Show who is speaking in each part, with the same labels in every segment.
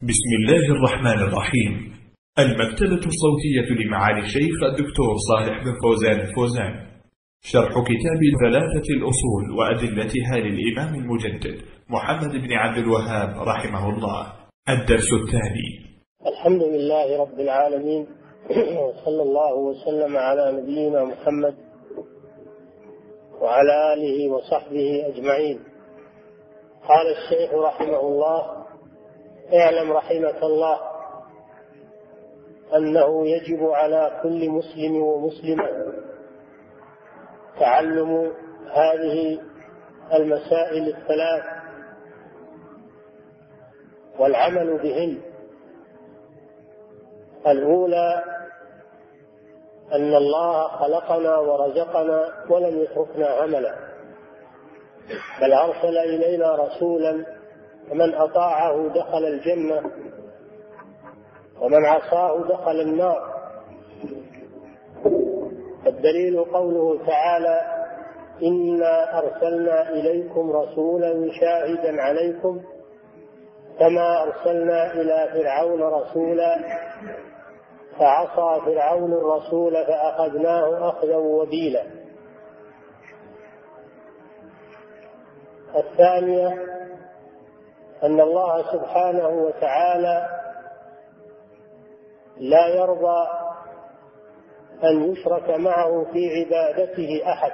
Speaker 1: بسم الله الرحمن الرحيم. المكتبة الصوتية لمعالي الشيخ الدكتور صالح بن فوزان الفوزان، شرح كتاب ثلاثة الأصول وأدلتها للإمام المجدد محمد بن عبد الوهاب رحمه الله. الدرس الثاني.
Speaker 2: الحمد لله رب العالمين، صلى الله وسلم على نبينا محمد وعلى آله وصحبه أجمعين. قال الشيخ رحمه الله: اعلم رحمك الله أنه يجب على كل مسلم ومسلمة تعلم هذه المسائل الثلاث والعمل بهن. الأولى أن الله خلقنا ورزقنا ولم يتركنا هملا، بل أرسل إلينا رسولا فمن أطاعه دخل الجنة ومن عصاه دخل النار. الدليل قوله تعالى: إنا أرسلنا إليكم رسولا شاهدا عليكم كما أرسلنا إلى فرعون رسولا فعصى فرعون الرسول فأخذناه أخذا وبيلا. الثانية أن الله سبحانه وتعالى لا يرضى أن يشرك معه في عبادته أحد،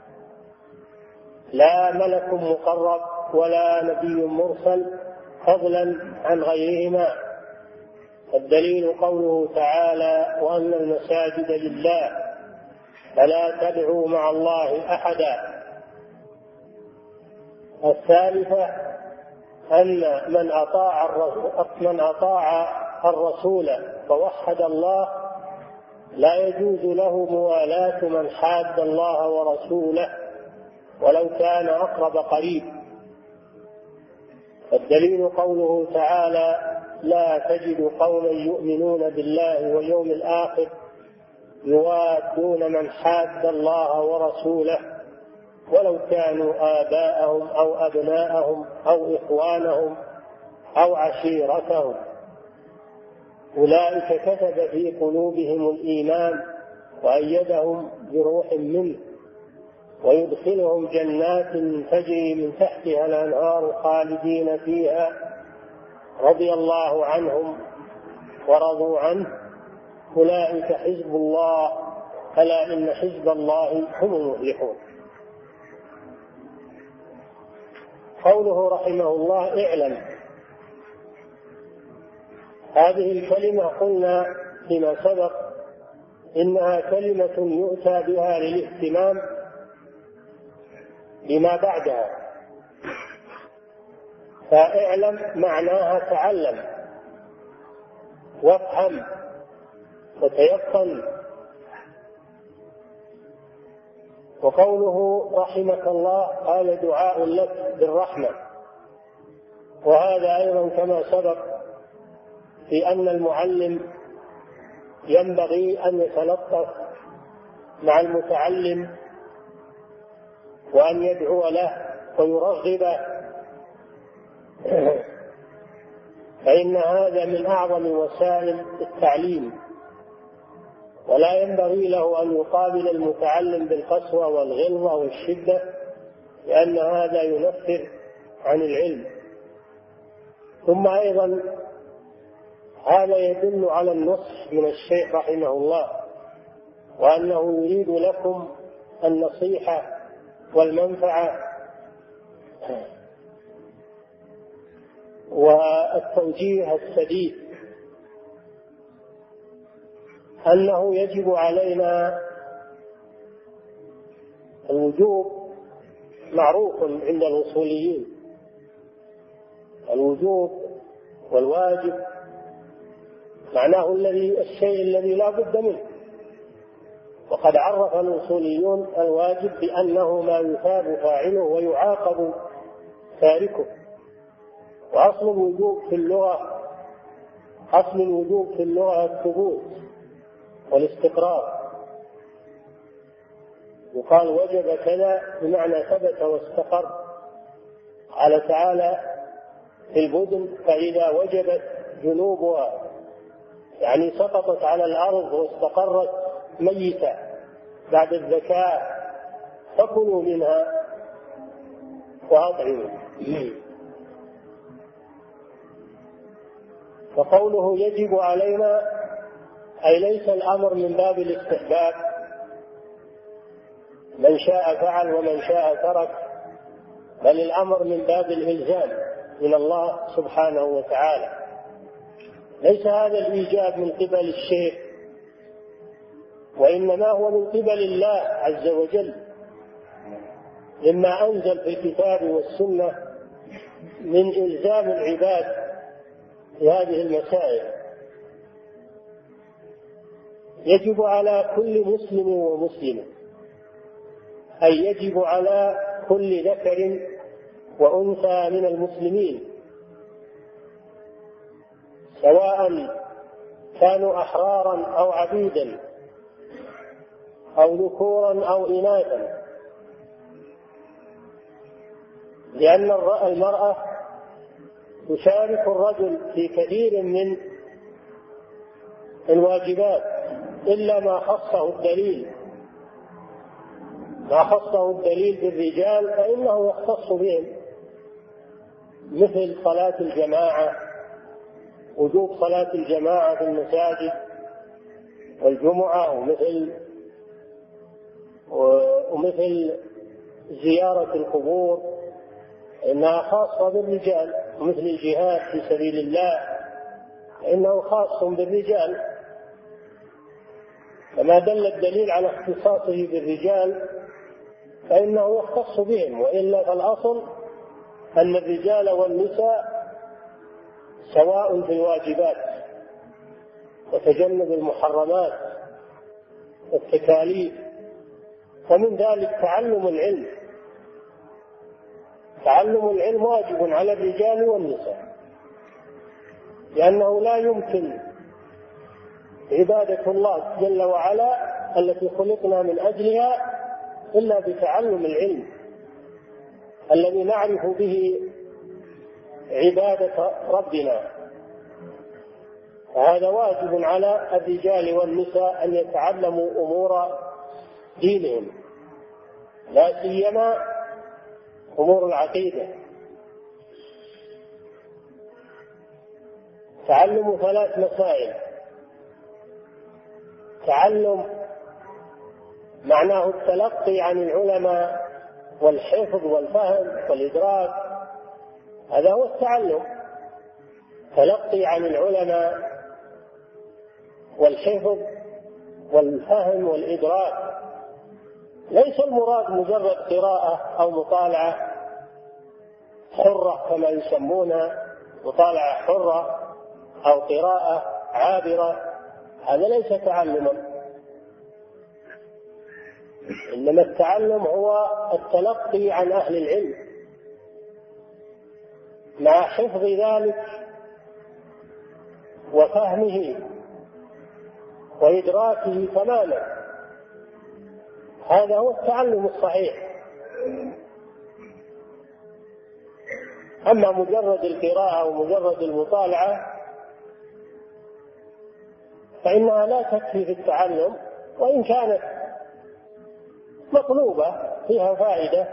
Speaker 2: لا ملك مقرب ولا نبي مرسل، فضلا عن غيرهما. الدليل قوله تعالى: وأن المساجد لله فلا تدعوا مع الله أحدا. الثالثة أن من أطاع الرسول فوحد الله لا يجوز له موالاة من حاد الله ورسوله ولو كان أقرب قريب. الدليل قوله تعالى: لا تجد قوما يؤمنون بالله واليوم الآخر يوادون من حاد الله ورسوله ولو كانوا آباءهم أو أبناءهم أو إخوانهم أو عشيرتهم، أولئك كتب في قلوبهم الإيمان وأيدهم بروح منه ويدخلهم جنات تجري من تحتها الأنهار خالدين فيها رضي الله عنهم ورضوا عنه، أولئك حزب الله ألا إن حزب الله هم المفلحون. قوله رحمه الله: اعلم، هذه الكلمة قلنا فيما سبق إنها كلمة يؤتى بها للاهتمام بما بعدها، فاعلم معناها تعلم وافهم وتيقن. وقوله رحمك الله هذا دعاء لك بالرحمة، وهذا أيضا كما سبق في أن المعلم ينبغي أن يتلطف مع المتعلم وأن يدعو له ويرغبه، فإن هذا من أعظم وسائل التعليم، ولا ينبغي له أن يقابل المتعلم بالقسوة والغلظة والشدة، لأن هذا ينفر عن العلم. ثم أيضا هذا يدل على النصح من الشيخ رحمه الله، وأنه يريد لكم النصيحة والمنفعة والتوجيه السديد، أنه يجب علينا الوجوب معروف عند الأصوليين، الوجوب والواجب معناه الشيء الذي لا بد منه، وقد عرف الأصوليون الواجب بأنه ما يثاب فاعله ويعاقب تاركه. وأصل الوجوب في اللغة الثبوت والاستقرار، يقال وجب كذا بمعنى ثبت واستقر. قال تعالى في البدن: فإذا وجبت جنوبها، يعني سقطت على الأرض واستقرت ميتة بعد الذكاء، فكلوا منها وأطعموا. فقوله يجب علينا أي ليس الأمر من باب الاستحباب، من شاء فعل ومن شاء ترك، بل الأمر من باب الإلزام من الله سبحانه وتعالى. ليس هذا الإيجاب من قبل الشيخ، وإنما هو من قبل الله عز وجل، مما أنزل في الكتاب والسنة من إلزام العباد في هذه المسائل. يجب على كل مسلم ومسلمة، أي يجب على كل ذكر وأنثى من المسلمين، سواء كانوا أحرارا أو عبيدا أو ذكورا أو إناثا، لأن المرأة تشارك الرجل في كثير من الواجبات إلا ما خصه الدليل. ما خصه الدليل بالرجال فإنه يختص بهم، مثل صلاة الجماعة، وجوب صلاة الجماعة في المساجد والجمعة، ومثل زيارة القبور إنها خاصة بالرجال، ومثل الجهاد في سبيل الله إنه خاص بالرجال. فما دل الدليل على اختصاصه بالرجال فإنه يختص بهم، وإلا فالأصل أن الرجال والنساء سواء في الواجبات وتجنب المحرمات والتكاليف. ومن ذلك تعلم العلم. تعلم العلم واجب على الرجال والنساء، لأنه لا يمكن عبادة الله جل وعلا التي خلقنا من أجلها إلا بتعلم العلم الذي نعرف به عبادة ربنا. فهذا واجب على الرجال والنساء أن يتعلموا أمور دينهم، لا سيما أمور العقيدة. تعلم 3 مسائل: تعلم معناه التلقي عن العلماء والحفظ والفهم والإدراك، هذا هو التعلم، تلقي عن العلماء والحفظ والفهم والإدراك. ليس المراد مجرد قراءة أو مطالعة حرة كما يسمونها، مطالعة حرة أو قراءة عابرة، هذا ليس تعلما. إنما التعلم هو التلقي عن أهل العلم مع حفظ ذلك وفهمه وإدراكه تماما، هذا هو التعلم الصحيح. أما مجرد القراءة ومجرد المطالعة فإنها لا تكفي في التعلم، وإن كانت مطلوبة فيها فائدة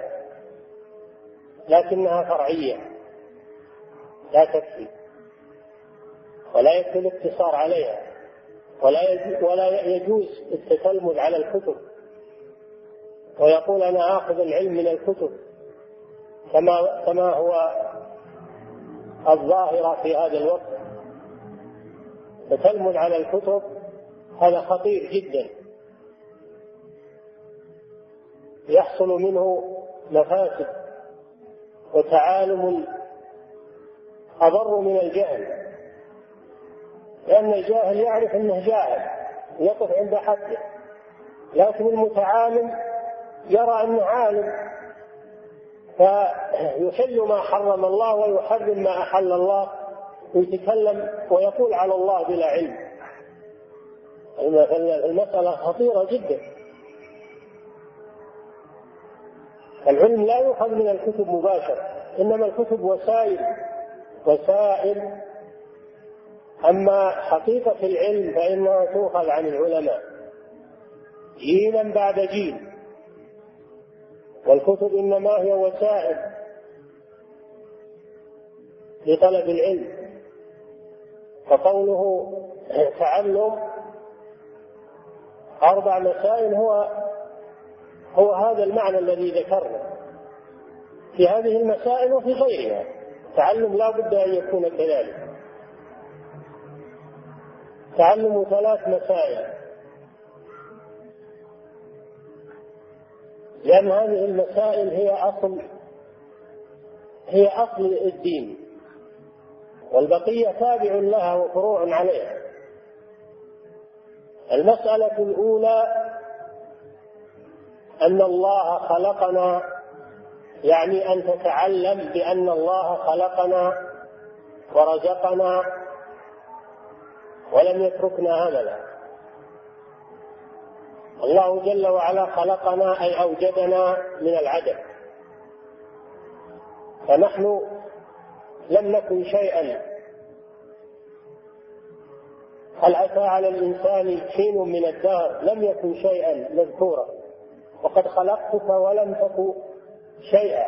Speaker 2: لكنها فرعية لا تكفي، ولا يكفي الاقتصار عليها، ولا يجوز التتلمذ على الكتب ويقول أنا آخذ العلم من الكتب كما هو الظاهرة في هذا الوقت. التتلمذ على الكتب هذا خطير جدا، يحصل منه مفاسد وتعالم أضر من الجهل، لأن الجاهل يعرف أنه جاهل يقف عند حده، لكن المتعالم يرى أنه عالم فيحل ما حرم الله ويحرم ما أحل الله، ويتكلم ويقول على الله بلا علم. المسألة خطيرة جدا. العلم لا يؤخذ من الكتب مباشرة، إنما الكتب وسائل أما حقيقة العلم فإنها تؤخذ عن العلماء جيلا بعد جيل، والكتب إنما هي وسائل لطلب العلم. فقوله تعلم 4 مسائل هو هذا المعنى الذي ذكرنا في هذه المسائل وفي غيرها. تعلم لا بد أن يكون كذلك. تعلم 3 مسائل، لأن هذه المسائل هي أصل الدين، والبقية تابع لها وفروع عليها. المسألة الأولى أن الله خلقنا، يعني أن تتعلم بأن الله خلقنا ورزقنا ولم يتركنا هملا. الله جل وعلا خلقنا أي أوجدنا من العدم، فنحن لم نكن شيئا. هل أتى على الإنسان حين من الدهر لم يكن شيئا مذكورا، وقد خلقتك ولم تكن شيئا.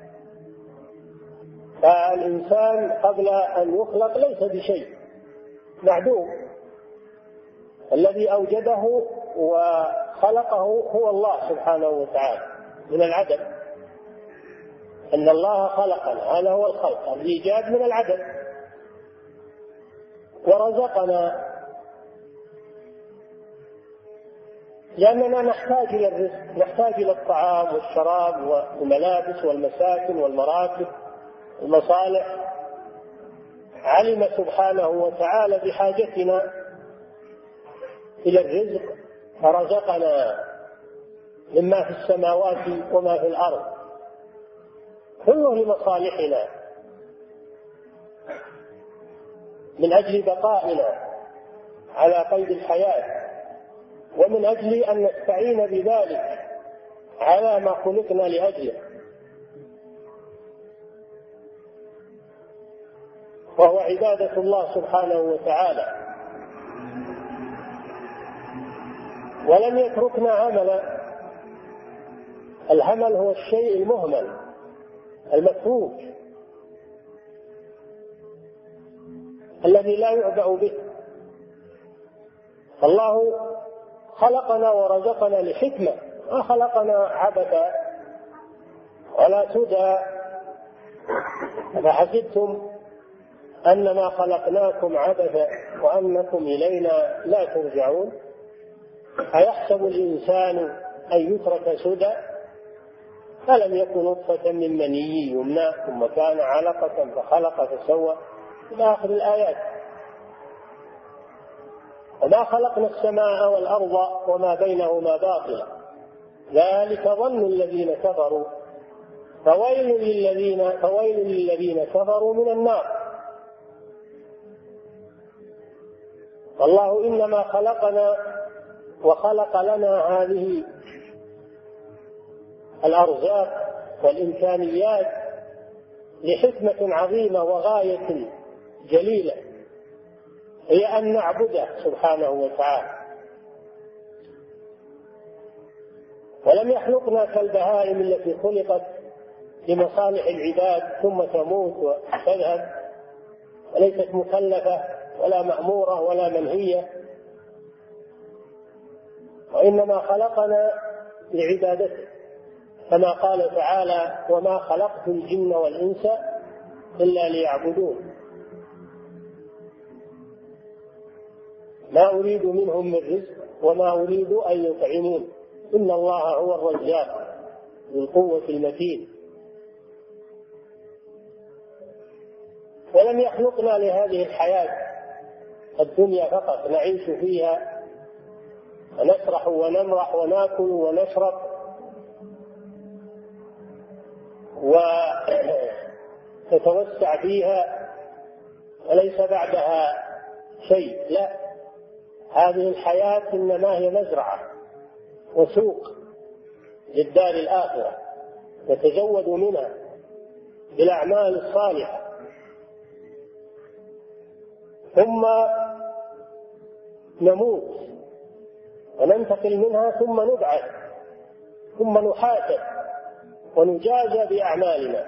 Speaker 2: فالإنسان قبل أن يخلق ليس بشيء، معدوم. الذي أوجده وخلقه هو الله سبحانه وتعالى من العدم. أن الله خلقنا، هذا هو الخلق، الإيجاد من العدم. ورزقنا لأننا نحتاج إلى الرزق، نحتاج إلى الطعام والشراب والملابس والمساكن والمراكب والمصالح. علم سبحانه وتعالى بحاجتنا إلى الرزق فرزقنا مما في السماوات وما في الأرض، كله لمصالحنا من أجل بقائنا على قيد الحياة، ومن أجل أن نستعين بذلك على ما خلقنا لأجله، وهو عبادة الله سبحانه وتعالى. ولم يتركنا هملا. الهمل هو الشيء المهمل المتروك الذي لا يعبأ به. الله خلقنا ورزقنا لحكمة، ما خلقنا عبثا ولا سدى. أفحسبتم أنما خلقناكم عبثا وأنكم إلينا لا ترجعون؟ أيحسب الإنسان أن يترك سدى؟ فلم يكن نطفة من مني يمنى ثم كان علقة فخلق فسوى إلى آخر الآيات. وما خلقنا السماء والأرض وما بينهما باطلا ذلك ظن الذين كفروا فويل للذين كفروا من النار. والله إنما خلقنا وخلق لنا هذه الأرزاق والإمكانيات لحكمة عظيمة وغاية جليلة، هي أن نعبده سبحانه وتعالى. ولم يخلقنا كالبهائم التي خلقت لمصالح العباد ثم تموت وتذهب وليست مكلفة ولا مأمورة ولا منهية، وإنما خلقنا لعبادته، كما قال تعالى: وما خلقت الجن والإنس إلا ليعبدون ما أريد منهم من رزق وما أريد أن يطعمون إن الله هو الرزاق ذو القوة المتين. ولم يخلقنا لهذه الحياة الدنيا فقط نعيش فيها ونسرح ونمرح وناكل ونشرب وتتوسع فيها وليس بعدها شيء. لا، هذه الحياة إنما هي مزرعة وسوق للدار الآخرة نتزود منها بالأعمال الصالحة. ثم نموت وننتقل منها ثم نبعث ثم نحاسب ونجازى بأعمالنا.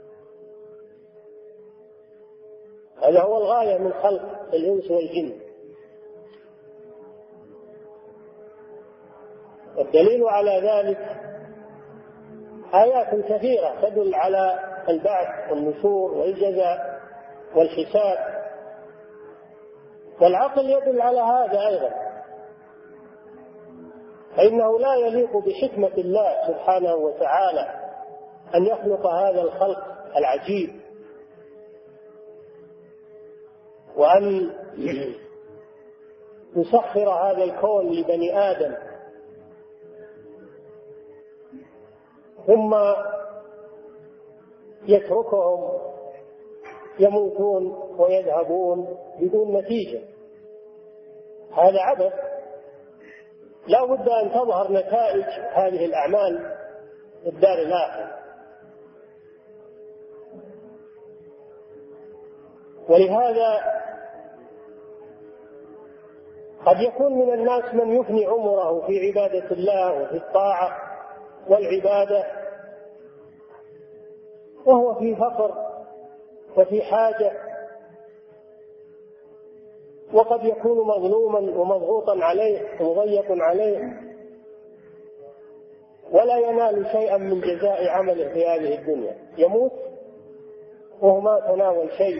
Speaker 2: هذا هو الغاية من خلق الإنس والجن. الدليل على ذلك آيات كثيرة تدل على البعث والنشور والجزاء والحساب، والعقل يدل على هذا أيضا، فإنه لا يليق بحكمة الله سبحانه وتعالى أن يخلق هذا الخلق العجيب وأن يسخر هذا الكون لبني آدم ثم يتركهم يموتون ويذهبون بدون نتيجة. هذا عبث. لا بد أن تظهر نتائج هذه الأعمال في الدار الآخرة. ولهذا قد يكون من الناس من يفني عمره في عبادة الله وفي الطاعة والعبادة وهو في فقر وفي حاجة، وقد يكون مظلوما ومضغوطا عليه ومضيق عليه ولا ينال شيئا من جزاء عمله في هذه الدنيا، يموت وهو ما تناول شيء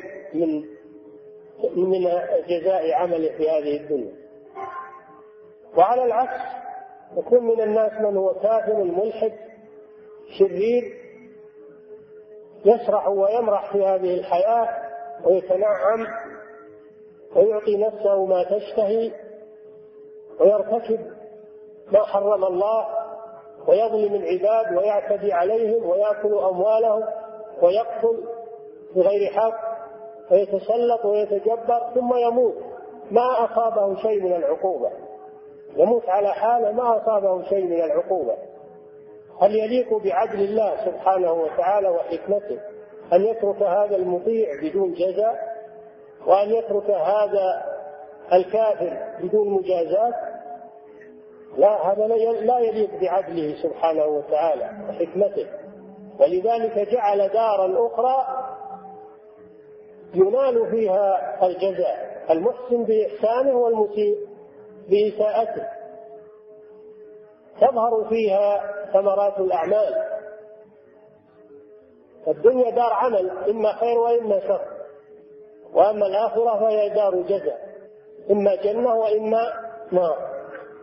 Speaker 2: من جزاء عمله في هذه الدنيا. وعلى العكس يكون من الناس من هو كافر ملحد شرير يسرح ويمرح في هذه الحياة ويتنعم ويعطي نفسه ما تشتهي ويرتكب ما حرم الله ويظلم العباد ويعتدي عليهم ويأكل أموالهم ويقتل بغير حق ويتسلط ويتجبر ثم يموت ما أصابه شيء من العقوبة، يموت على حاله ما أصابه شيء من العقوبة. هل يليق بعدل الله سبحانه وتعالى وحكمته أن يترك هذا المطيع بدون جزاء وأن يترك هذا الكافر بدون مجازات؟ لا، هذا لا يليق بعدله سبحانه وتعالى وحكمته. ولذلك جعل دارا أخرى ينال فيها الجزاء، المحسن بإحسانه والمسيء بإساءته، تظهر فيها ثمرات الأعمال. الدنيا دار عمل، إما خير وإما شر، وأما الآخرة فهي دار جزاء، إما جنة وإما نار.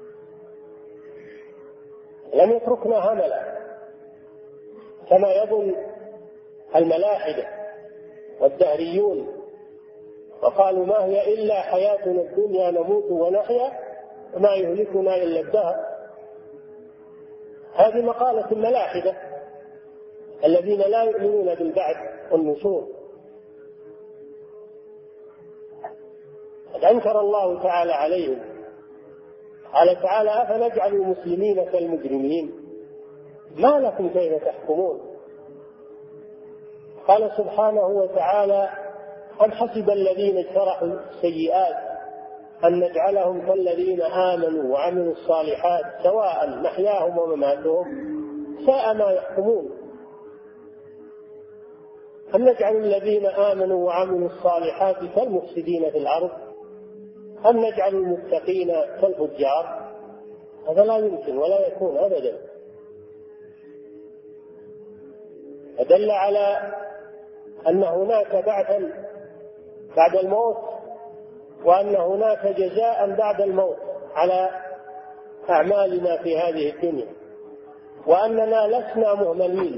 Speaker 2: لم يتركنا هملا كما يظن الملاحدة والدهريون، وقالوا ما هي إلا حياتنا الدنيا نموت ونحيا وما يهلكنا إلا الدهر. هذه مقالة الملاحدة الذين لا يؤمنون بالبعث والنشور. قد أنكر الله تعالى عليهم، قال تعالى أفنجعل المسلمين كالمجرمين ما لكم كيف تحكمون. قال سبحانه وتعالى أم حسب الذين اجترحوا السيئات أن نجعلهم كالذين آمنوا وعملوا الصالحات سواء محياهم ومماتهم ساء ما يحكمون. أم نجعل الذين آمنوا وعملوا الصالحات كالمفسدين في الأرض أم نجعل المتقين كالفجار؟ هذا لا يمكن ولا يكون أبدا. فدل على أن هناك بعثا بعد الموت، وأن هناك جزاء بعد الموت على أعمالنا في هذه الدنيا، وأننا لسنا مهملين،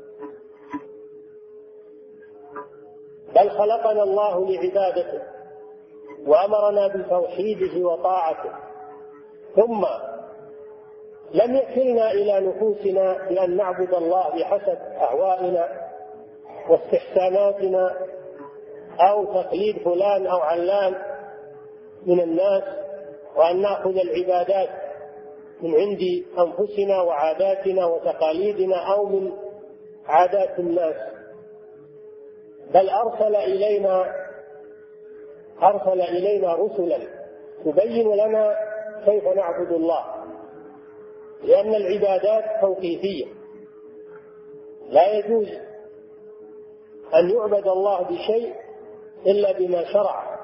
Speaker 2: بل خلقنا الله لعبادته وأمرنا بتوحيده وطاعته، ثم لم يكلنا إلى نفوسنا بأن نعبد الله بحسب أهوائنا واستحساناتنا أو تقليد فلان أو علان من الناس، وأن نأخذ العبادات من عند أنفسنا وعاداتنا وتقاليدنا أو من عادات الناس، بل أرسل إلينا أرسل إلينا رسلا تبين لنا كيف نعبد الله، لأن العبادات توقيفية، لا يجوز أن يعبد الله بشيء إلا بما شرع.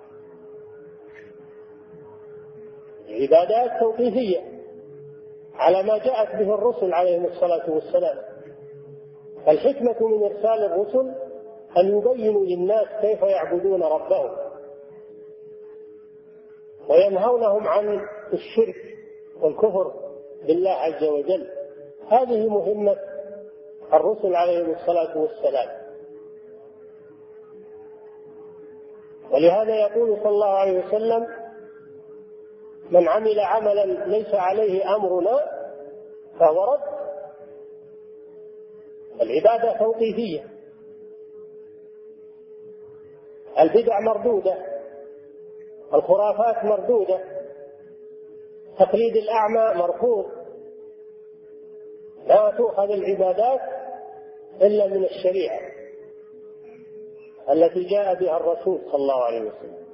Speaker 2: العبادات توقيفية على ما جاءت به الرسل عليهم الصلاة والسلام. الحكمة من إرسال الرسل أن يبينوا للناس كيف يعبدون ربهم وينهونهم عن الشرك والكفر بالله عز وجل. هذه مهمة الرسل عليهم الصلاة والسلام. ولهذا يقول صلى الله عليه وسلم: من عمل عملا ليس عليه أمرنا فهو رد. العبادة توقيفية، البدع مردودة، الخرافات مردودة، تقليد الأعمى مرفوض. لا تؤخذ العبادات إلا من الشريعة التي جاء بها الرسول صلى الله عليه وسلم.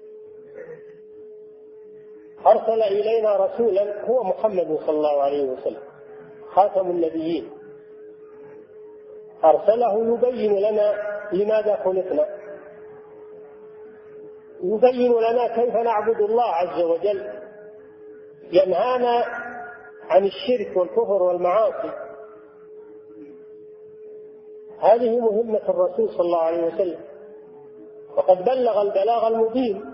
Speaker 2: أرسل إلينا رسولا هو محمد صلى الله عليه وسلم خاتم النبيين، أرسله يبين لنا لماذا خلقنا، يبين لنا كيف نعبد الله عز وجل، ينهانا عن الشرك والكفر والمعاصي. هذه مهمة الرسول صلى الله عليه وسلم، وقد بلغ البلاغ المبين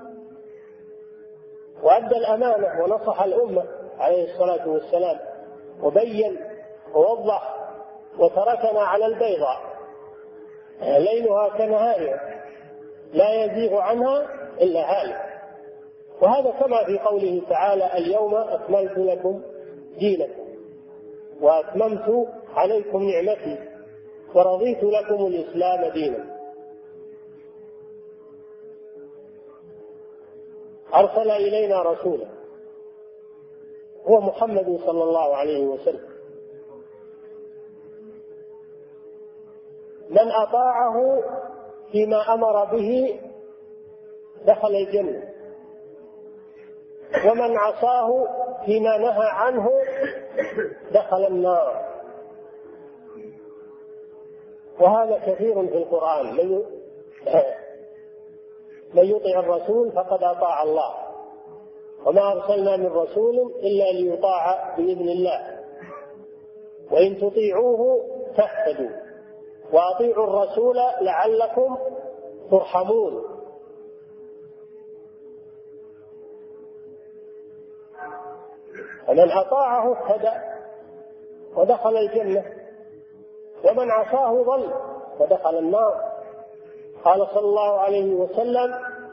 Speaker 2: وأدى الأمانة ونصح الأمة عليه الصلاة والسلام، وبين ووضح وتركنا على البيضاء ليلها كنهارها لا يزيغ عنها إلا هالك. وهذا كما في قوله تعالى: اليوم أكملت لكم دينكم وأتممت عليكم نعمتي ورضيت لكم الإسلام دينا. أرسل إلينا رسولا هو محمد صلى الله عليه وسلم، من أطاعه فيما أمر به دخل الجنة، ومن عصاه فيما نهى عنه دخل النار. وهذا كثير في القرآن: من يطع الرسول فقد أطاع الله، وما أرسلنا من رسول إلا ليطاع بإذن الله، وإن تطيعوه تهتدوا، وأطيعوا الرسول لعلكم ترحمون. فمن أطاعه اهتدى ودخل الجنة، ومن عصاه ضل ودخل النار. قال صلى الله عليه وسلم: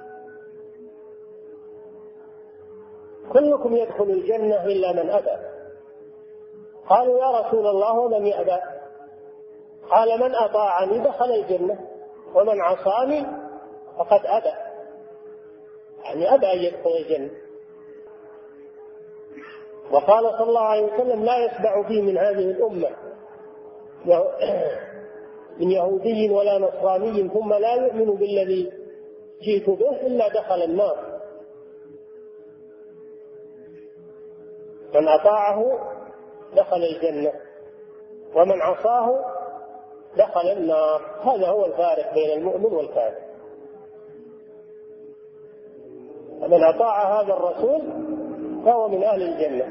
Speaker 2: كلكم يدخل الجنة إلا من أبى. قالوا: يا رسول الله ومن يأبى؟ قال: من أطاعني دخل الجنة، ومن عصاني فقد أبى، يعني أبى أن يدخل الجنة. وقال صلى الله عليه وسلم: لا يسبع بي من هذه الأمة من يهودي ولا نصراني ثم لا يؤمن بالذي جئت به إلا دخل النار. من أطاعه دخل الجنة، ومن عصاه دخل النار. هذا هو الفارق بين المؤمن والكافر. فمن أطاع هذا الرسول فهو من أهل الجنة،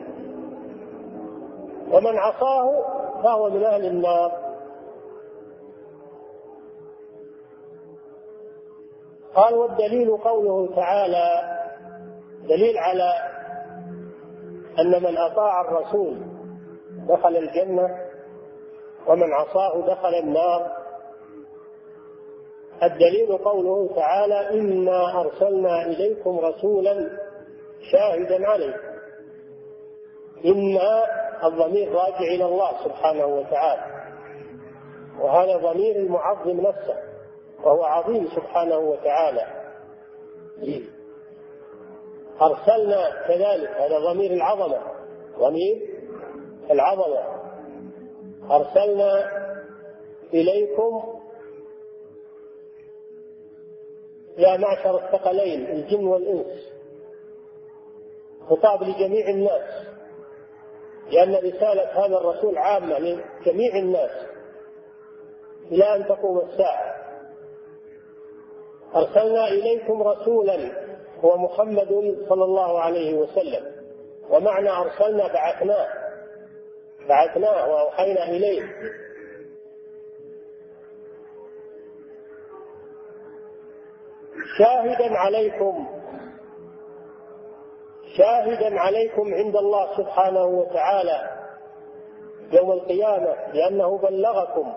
Speaker 2: ومن عصاه فهو من أهل النار. قال: والدليل قوله تعالى، دليل على أن من أطاع الرسول دخل الجنة ومن عصاه دخل النار. الدليل قوله تعالى: إنا أرسلنا إليكم رسولا شاهدا عليكم. إنا الضمير راجع إلى الله سبحانه وتعالى، وهذا ضمير المعظم نفسه، وهو عظيم سبحانه وتعالى. أرسلنا كذلك، هذا ضمير العظمة، ضمير العظمة. أرسلنا إليكم يا معشر الثقلين الجن والإنس، خطاب لجميع الناس، لأن رسالة هذا الرسول عامة لجميع الناس إلى أن تقوم الساعة. أرسلنا إليكم رسولا هو محمد صلى الله عليه وسلم، ومعنى أرسلنا بعثناه وأوحينا إليه. شاهدا عليكم عند الله سبحانه وتعالى يوم القيامة، لأنه بلغكم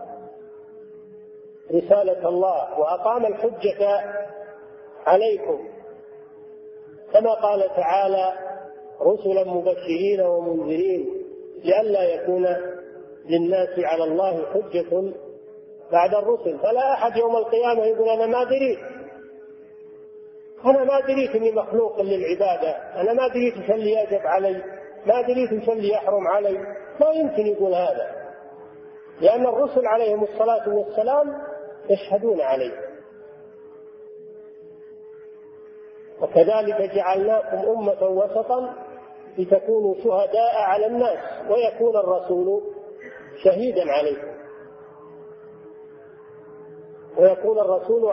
Speaker 2: رسالة الله وأقام الحجة عليكم، كما قال تعالى: رسلا مبشرين ومنذرين لئلا يكون للناس على الله حجة بعد الرسل. فلا أحد يوم القيامة يقول أنا ما دريت إني مخلوق للعبادة، أنا ما دريت إيش اللي يجب علي، ما دريت إيش اللي يحرم علي. ما يمكن يقول هذا، لأن الرسل عليهم الصلاة والسلام يشهدون عليه. وكذلك جعلناكم أمة وسطا لتكونوا شهداء على الناس ويكون الرسول شهيدا عليكم، ويكون الرسول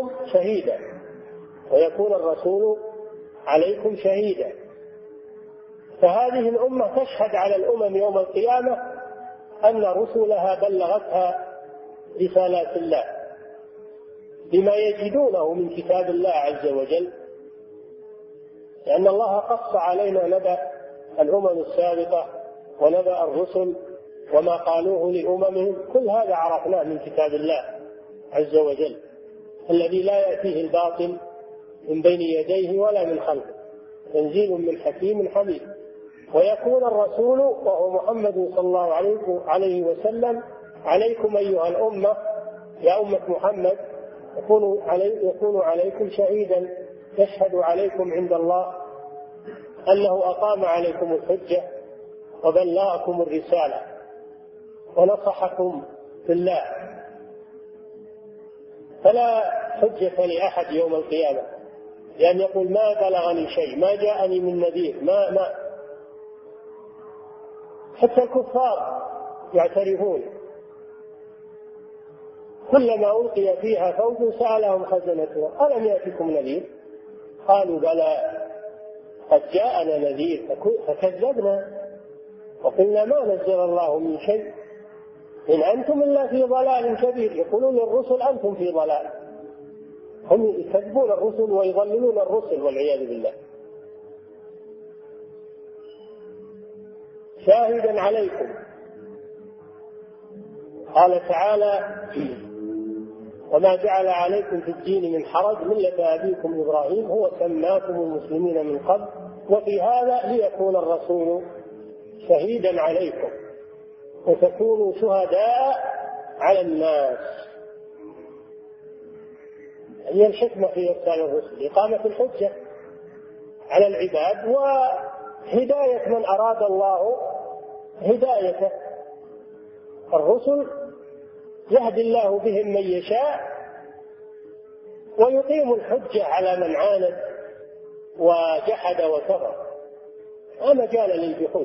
Speaker 2: عليكم شهيدا. فهذه الأمة تشهد على الأمم يوم القيامة أن رسلها بلغتها رسالات الله بما يجدونه من كتاب الله عز وجل، لأن الله قص علينا نبأ الأمم السابقة ونبأ الرسل وما قالوه لأممهم، كل هذا عرفناه من كتاب الله عز وجل الذي لا يأتيه الباطل من بين يديه ولا من خلفه، تنزيل من حكيم حميد. ويكون الرسول وهو محمد صلى الله عليه وسلم عليكم أيها الأمة، يا أمة محمد، يكون عليكم شهيدا، يشهد عليكم عند الله أنه أقام عليكم الحجة وبلغكم الرسالة ونصحكم في الله. فلا حجة لأحد يوم القيامة لأن يقول ما بلغني شيء، ما جاءني من نذير، ما حتى الكفار يعترفون كلما ألقي فيها فوج سألهم خزنتها ألم يأتكم نذير؟ قالوا بلى قد جاءنا نذير فكذبنا وقلنا ما نزل الله من شيء إن أنتم إلا في ضلال كبير. يقولون للرسل أنتم في ضلال، هم يكذبون الرسل ويضللون الرسل والعياذ بالله. شاهدا عليكم، قال تعالى: وما جعل عليكم في الدين من حرج ملة أبيكم إبراهيم هو سماكم المسلمين من قبل وفي هذا ليكون الرسول شهيدا عليكم وتكونوا شهداء على الناس. هي الحكمة في إرسال الرسل إقامة الحجة على العباد وهداية من أراد الله هدايته. الرسل يهدي الله بهم من يشاء ويقيم الحجة على من عاند وجحد وكفر، لا مجال للجحود.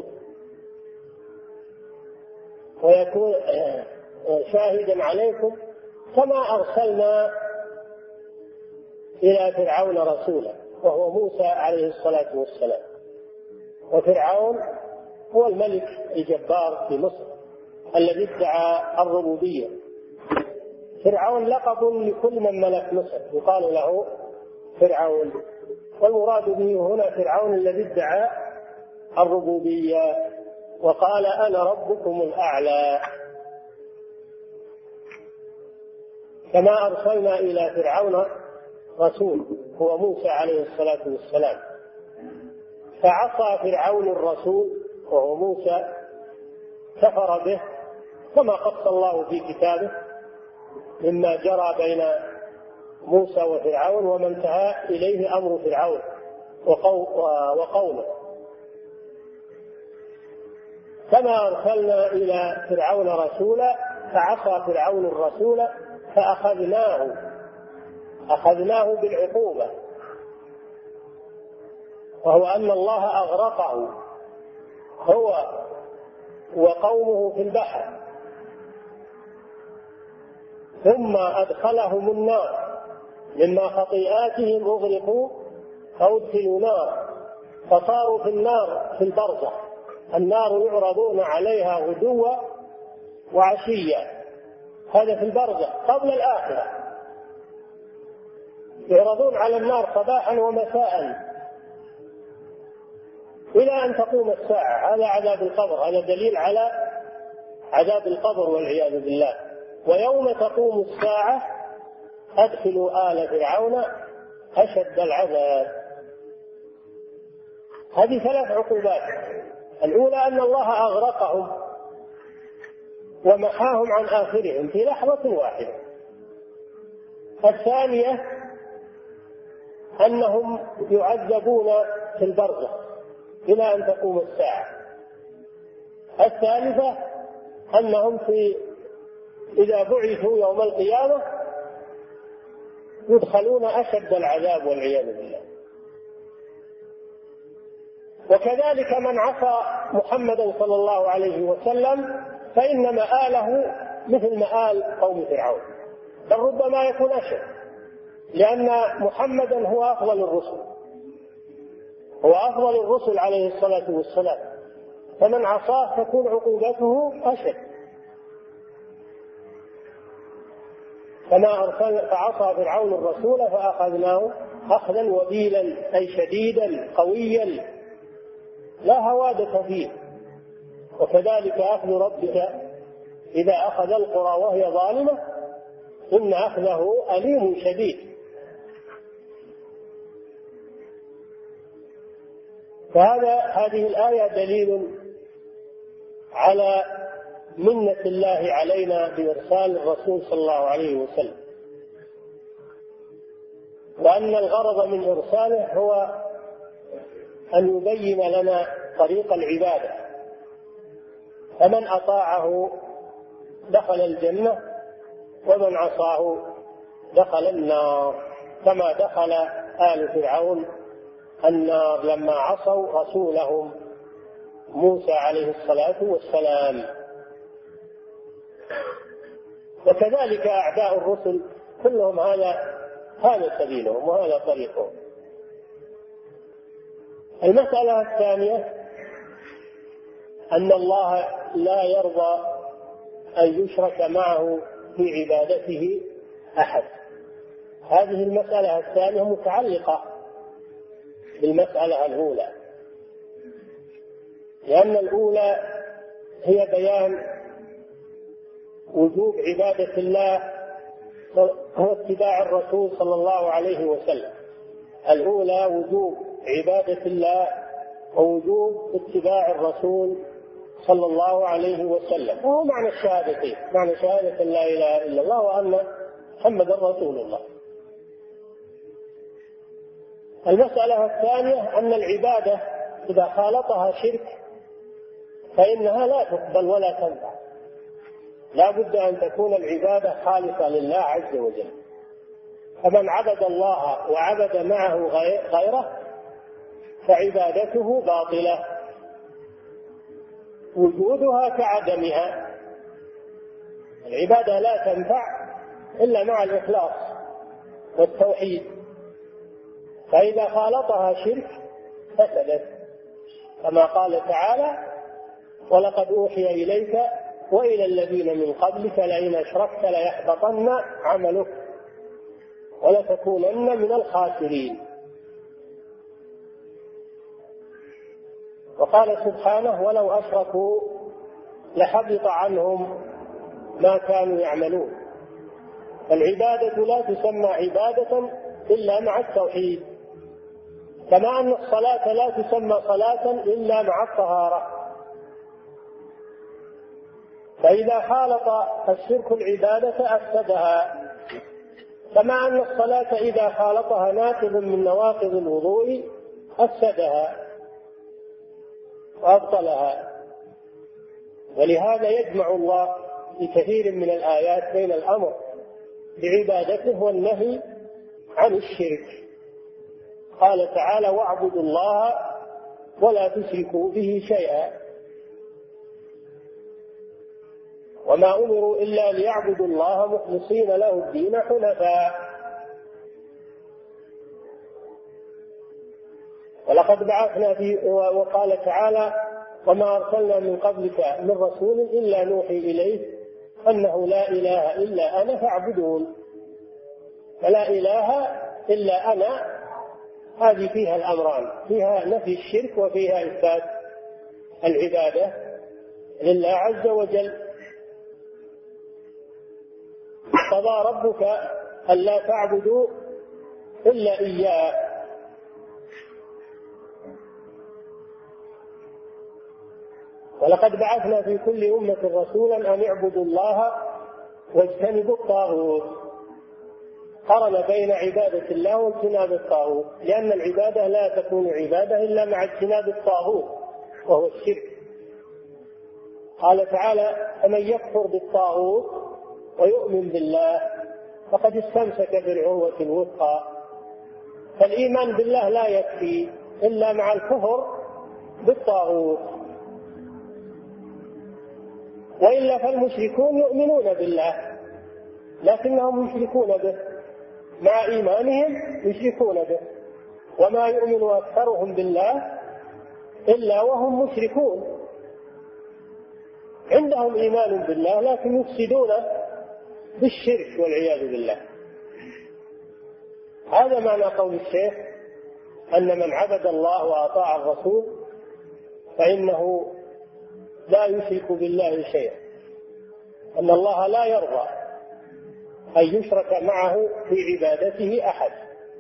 Speaker 2: ويكون شاهدا عليكم كما أرسلنا إلى فرعون رسولا وهو موسى عليه الصلاة والسلام. وفرعون هو الملك الجبار في مصر الذي ادعى الربوبية. فرعون لقب لكل من ملك مصر يقال له فرعون، والمراد به هنا فرعون الذي ادعى الربوبية وقال أنا ربكم الأعلى. كما أرسلنا إلى فرعون رسول هو موسى عليه الصلاة والسلام، فعصى فرعون الرسول وهو موسى، كفر به كما قص الله في كتابه مما جرى بين موسى وفرعون وما انتهى إليه أمر فرعون وقومه. كما أرسلنا إلى فرعون رسولا فعصى فرعون الرسول أخذناه بالعقوبة، وهو أن الله أغرقه هو وقومه في البحر، ثم أدخلهم النار، مما خطيئاتهم أغرقوا فأدخلوا نار فصاروا في النار في البرزخ. النار يعرضون عليها غدوا وعشيا، هذا في البرزخ قبل الآخرة، يعرضون على النار صباحا ومساء إلى أن تقوم الساعة. هذا عذاب القبر، هذا دليل على عذاب القبر والعياذ بالله. ويوم تقوم الساعة أدخلوا آل فرعون أشد العذاب. هذه 3 عقوبات. الأولى أن الله أغرقهم ومحاهم عن آخرهم في لحظة واحدة. الثانية أنهم يعذبون في البرزخ إلى أن تقوم الساعة. الثالثة أنهم إذا بعثوا يوم القيامة يدخلون أشد العذاب والعياذ بالله. وكذلك من عصى محمدا صلى الله عليه وسلم فإن مآله مثل مآل قوم فرعون، بل ربما يكون أشد، لأن محمدا هو أفضل الرسل، هو أفضل الرسل عليه الصلاة والسلام، فمن عصاه تكون عقوبته أشد. كما فعصى فرعون الرسول فأخذناه أخذا وبيلا، أي شديدا قويا لا هوادة فيه. وكذلك أخذ ربك إذا أخذ القرى وهي ظالمة إن أخذه أليم شديد. هذه الآية دليل على منة الله علينا بإرسال الرسول صلى الله عليه وسلم، وأن الغرض من إرساله هو أن يبين لنا طريق العبادة، فمن أطاعه دخل الجنة ومن عصاه دخل النار، كما دخل آل فرعون النار لما عصوا رسولهم موسى عليه الصلاة والسلام. وكذلك أعداء الرسل كلهم هذا سبيلهم وهذا طريقهم. المسألة الثانية أن الله لا يرضى أن يشرك معه في عبادته أحد. هذه المسألة الثانية متعلقة بالمسألة الأولى، لأن الأولى هي بيان وجوب عبادة الله هو اتباع الرسول صلى الله عليه وسلم. الأولى وجوب عبادة الله ووجوب اتباع الرسول صلى الله عليه وسلم، وهو معنى الشهادتين، معنى شهادة لا إله إلا الله وأن محمدا رسول الله. المسألة الثانية أن العبادة إذا خالطها شرك فإنها لا تقبل ولا تنفع، لا بد أن تكون العبادة خالصة لله عز وجل. فمن عبد الله وعبد معه غيره فعبادته باطلة، وجودها كعدمها. العبادة لا تنفع إلا مع الإخلاص والتوحيد، فإذا خالطها شرك فسدت، كما قال تعالى: ولقد أوحي إليك وإلى الذين من قبلك لئن أشركت ليحبطن عملك ولتكونن من الخاسرين. وقال سبحانه: ولو أشركوا لحبط عنهم ما كانوا يعملون. العبادة لا تسمى عبادة إلا مع التوحيد، كما أن الصلاة لا تسمى صلاة إلا مع الطهارة. فإذا خالط الشرك العبادة أفسدها، كما أن الصلاة إذا خالطها ناقض من نواقض الوضوء أفسدها وأبطلها. ولهذا يجمع الله في كثير من الآيات بين الأمر بعبادته والنهي عن الشرك. قال تعالى: واعبدوا الله ولا تشركوا به شيئا. وما أمروا إلا ليعبدوا الله مخلصين له الدين حنفاء. ولقد بعثنا وقال تعالى: وما أرسلنا من قبلك من رسول إلا نوحي إليه أنه لا إله إلا أنا فاعبدون. فلا إله إلا أنا، هذه فيها الأمران، فيها نفي الشرك وفيها إثبات العبادة لله عز وجل. قضى ربك ألا تعبدوا إلا إياه. ولقد بعثنا في كل أمة رسولا أن اعبدوا الله واجتنبوا الطاغوت. قرن بين عبادة الله واجتناب الطاغوت، لأن العبادة لا تكون عبادة إلا مع اجتناب الطاغوت وهو الشرك. قال تعالى: فمن يكفر بالطاغوت ويؤمن بالله فقد استمسك بالعروة الوثقى. فالإيمان بالله لا يكفي إلا مع الكفر بالطاغوت، وإلا فالمشركون يؤمنون بالله لكنهم يشركون به، مع إيمانهم يشركون به. وما يؤمن أكثرهم بالله إلا وهم مشركون، عندهم إيمان بالله لكن يفسدون بالشرك والعياذ بالله. هذا معنى قول الشيخ أن من عبد الله وأطاع الرسول فإنه لا يشرك بالله شيئا، أن الله لا يرضى أن يشرك معه في عبادته أحد،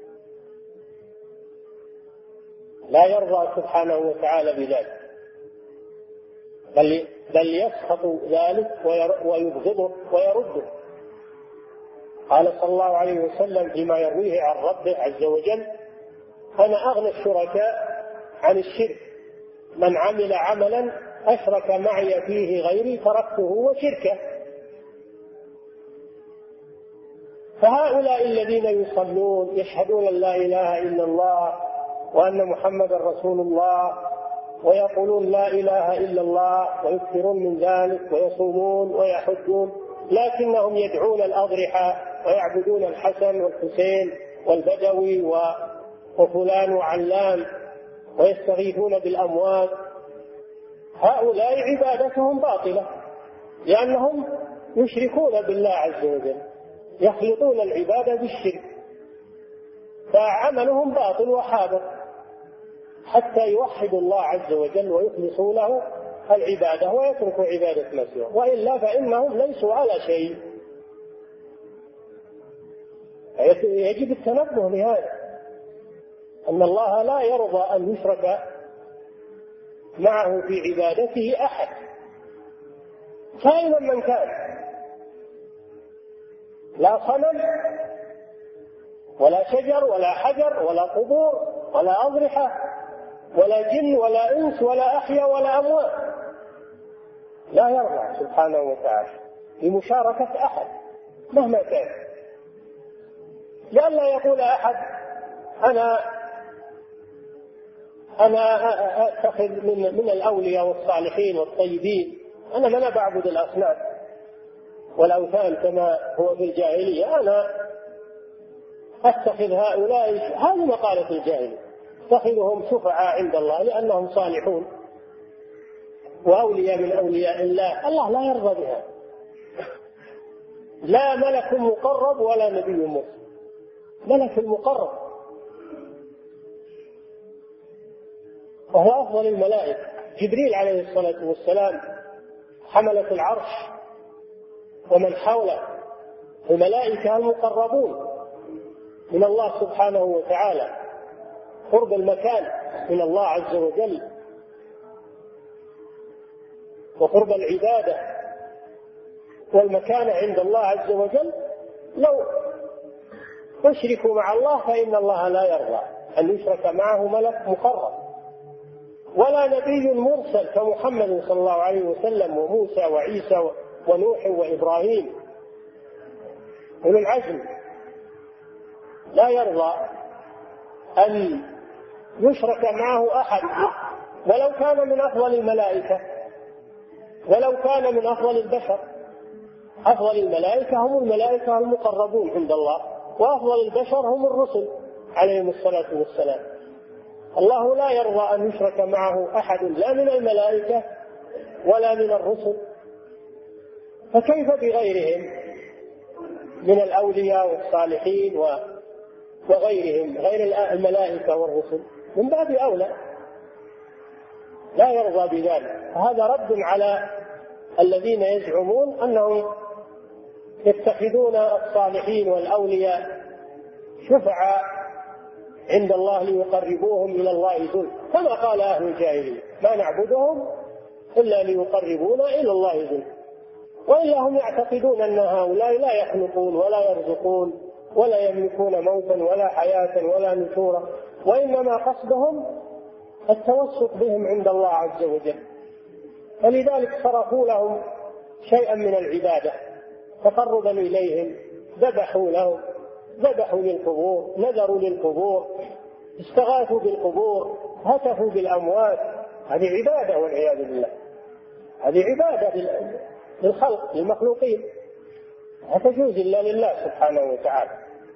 Speaker 2: لا يرضى سبحانه وتعالى بذلك، بل يسخط ذلك ويبغضه ويرده. قال صلى الله عليه وسلم فيما يرويه عن ربه عز وجل: أنا أغنى الشركاء عن الشرك، من عمل عملا أشرك معي فيه غيري تركته وشركه. فهؤلاء الذين يصلون يشهدون أن لا إله إلا الله وأن محمد رسول الله ويقولون لا إله إلا الله ويكثرون من ذلك ويصومون ويحجون، لكنهم يدعون الأضرحة ويعبدون الحسن والحسين والبدوي وفلان وعلان ويستغيثون بالأموات. هؤلاء عبادتهم باطلة لأنهم يشركون بالله عز وجل، يخلطون العبادة بالشرك، فعملهم باطل وحابط حتى يوحدوا الله عز وجل ويخلصوا له العبادة ويتركوا عبادة ما سواه، وإلا فإنهم ليسوا على شيء. يجب التنبه لهذا، أن الله لا يرضى أن يشرك معه في عبادته أحد كائنا من كان، لا صنم ولا شجر ولا حجر ولا قبور ولا أضرحة ولا جن ولا إنس ولا أحياء ولا أموات، لا يرضى سبحانه وتعالى بمشاركة أحد مهما كان، لئلا يقول أحد أنا أتخذ من الأولياء والصالحين والطيبين، أنا من بعبد الأصنام والأوثان كما هو في الجاهلية، أنا أتخذ هؤلاء، هذه مقالة الجاهلية، اتخذهم شفعاء عند الله لأنهم صالحون وأولياء من أولياء الله. الله لا يرضى بها، لا ملك مقرب ولا نبي مرسل. ملك المقرب وهو أفضل الملائكة، جبريل عليه الصلاة والسلام، حملة العرش ومن حوله الملائكة المقربون من الله سبحانه وتعالى، قرب المكان من الله عز وجل وقرب العبادة والمكان عند الله عز وجل. لو أشركوا مع الله فإن الله لا يرضى أن يشرك معه ملك مقرب ولا نبي مرسل كمحمد صلى الله عليه وسلم وموسى وعيسى ونوح وإبراهيم أولو العزم. لا يرضى أن يشرك معه أحد ولو كان من أفضل الملائكة، ولو كان من أفضل البشر. أفضل الملائكة هم الملائكة المقربون عند الله، وأفضل البشر هم الرسل عليهم الصلاة والسلام. الله لا يرضى أن يشرك معه أحد لا من الملائكة ولا من الرسل، فكيف بغيرهم من الأولياء والصالحين وغيرهم غير الملائكة والرسل؟ من باب أولى لا يرضى بذلك. هذا رد على الذين يزعمون أنهم يتخذون الصالحين والأولياء شفعاء عند الله ليقربوهم إلى الله زلفى، كما قال أهل الجاهلية: ما نعبدهم إلا ليقربونا إلى الله زلفى. وإلا هم يعتقدون أن هؤلاء لا يخلقون ولا يرزقون ولا يملكون موتا ولا حياة ولا نشورا، وإنما قصدهم التوسط بهم عند الله عز وجل. فلذلك صرفوا لهم شيئا من العبادة تقربا إليهم، ذبحوا لهم، ذبحوا للقبور، نذروا للقبور، استغاثوا بالقبور، هتفوا بالأموات. هذه عبادة والعياذ بالله، هذه عبادة للخلق للمخلوقين، لا تجوز إلا لله سبحانه وتعالى.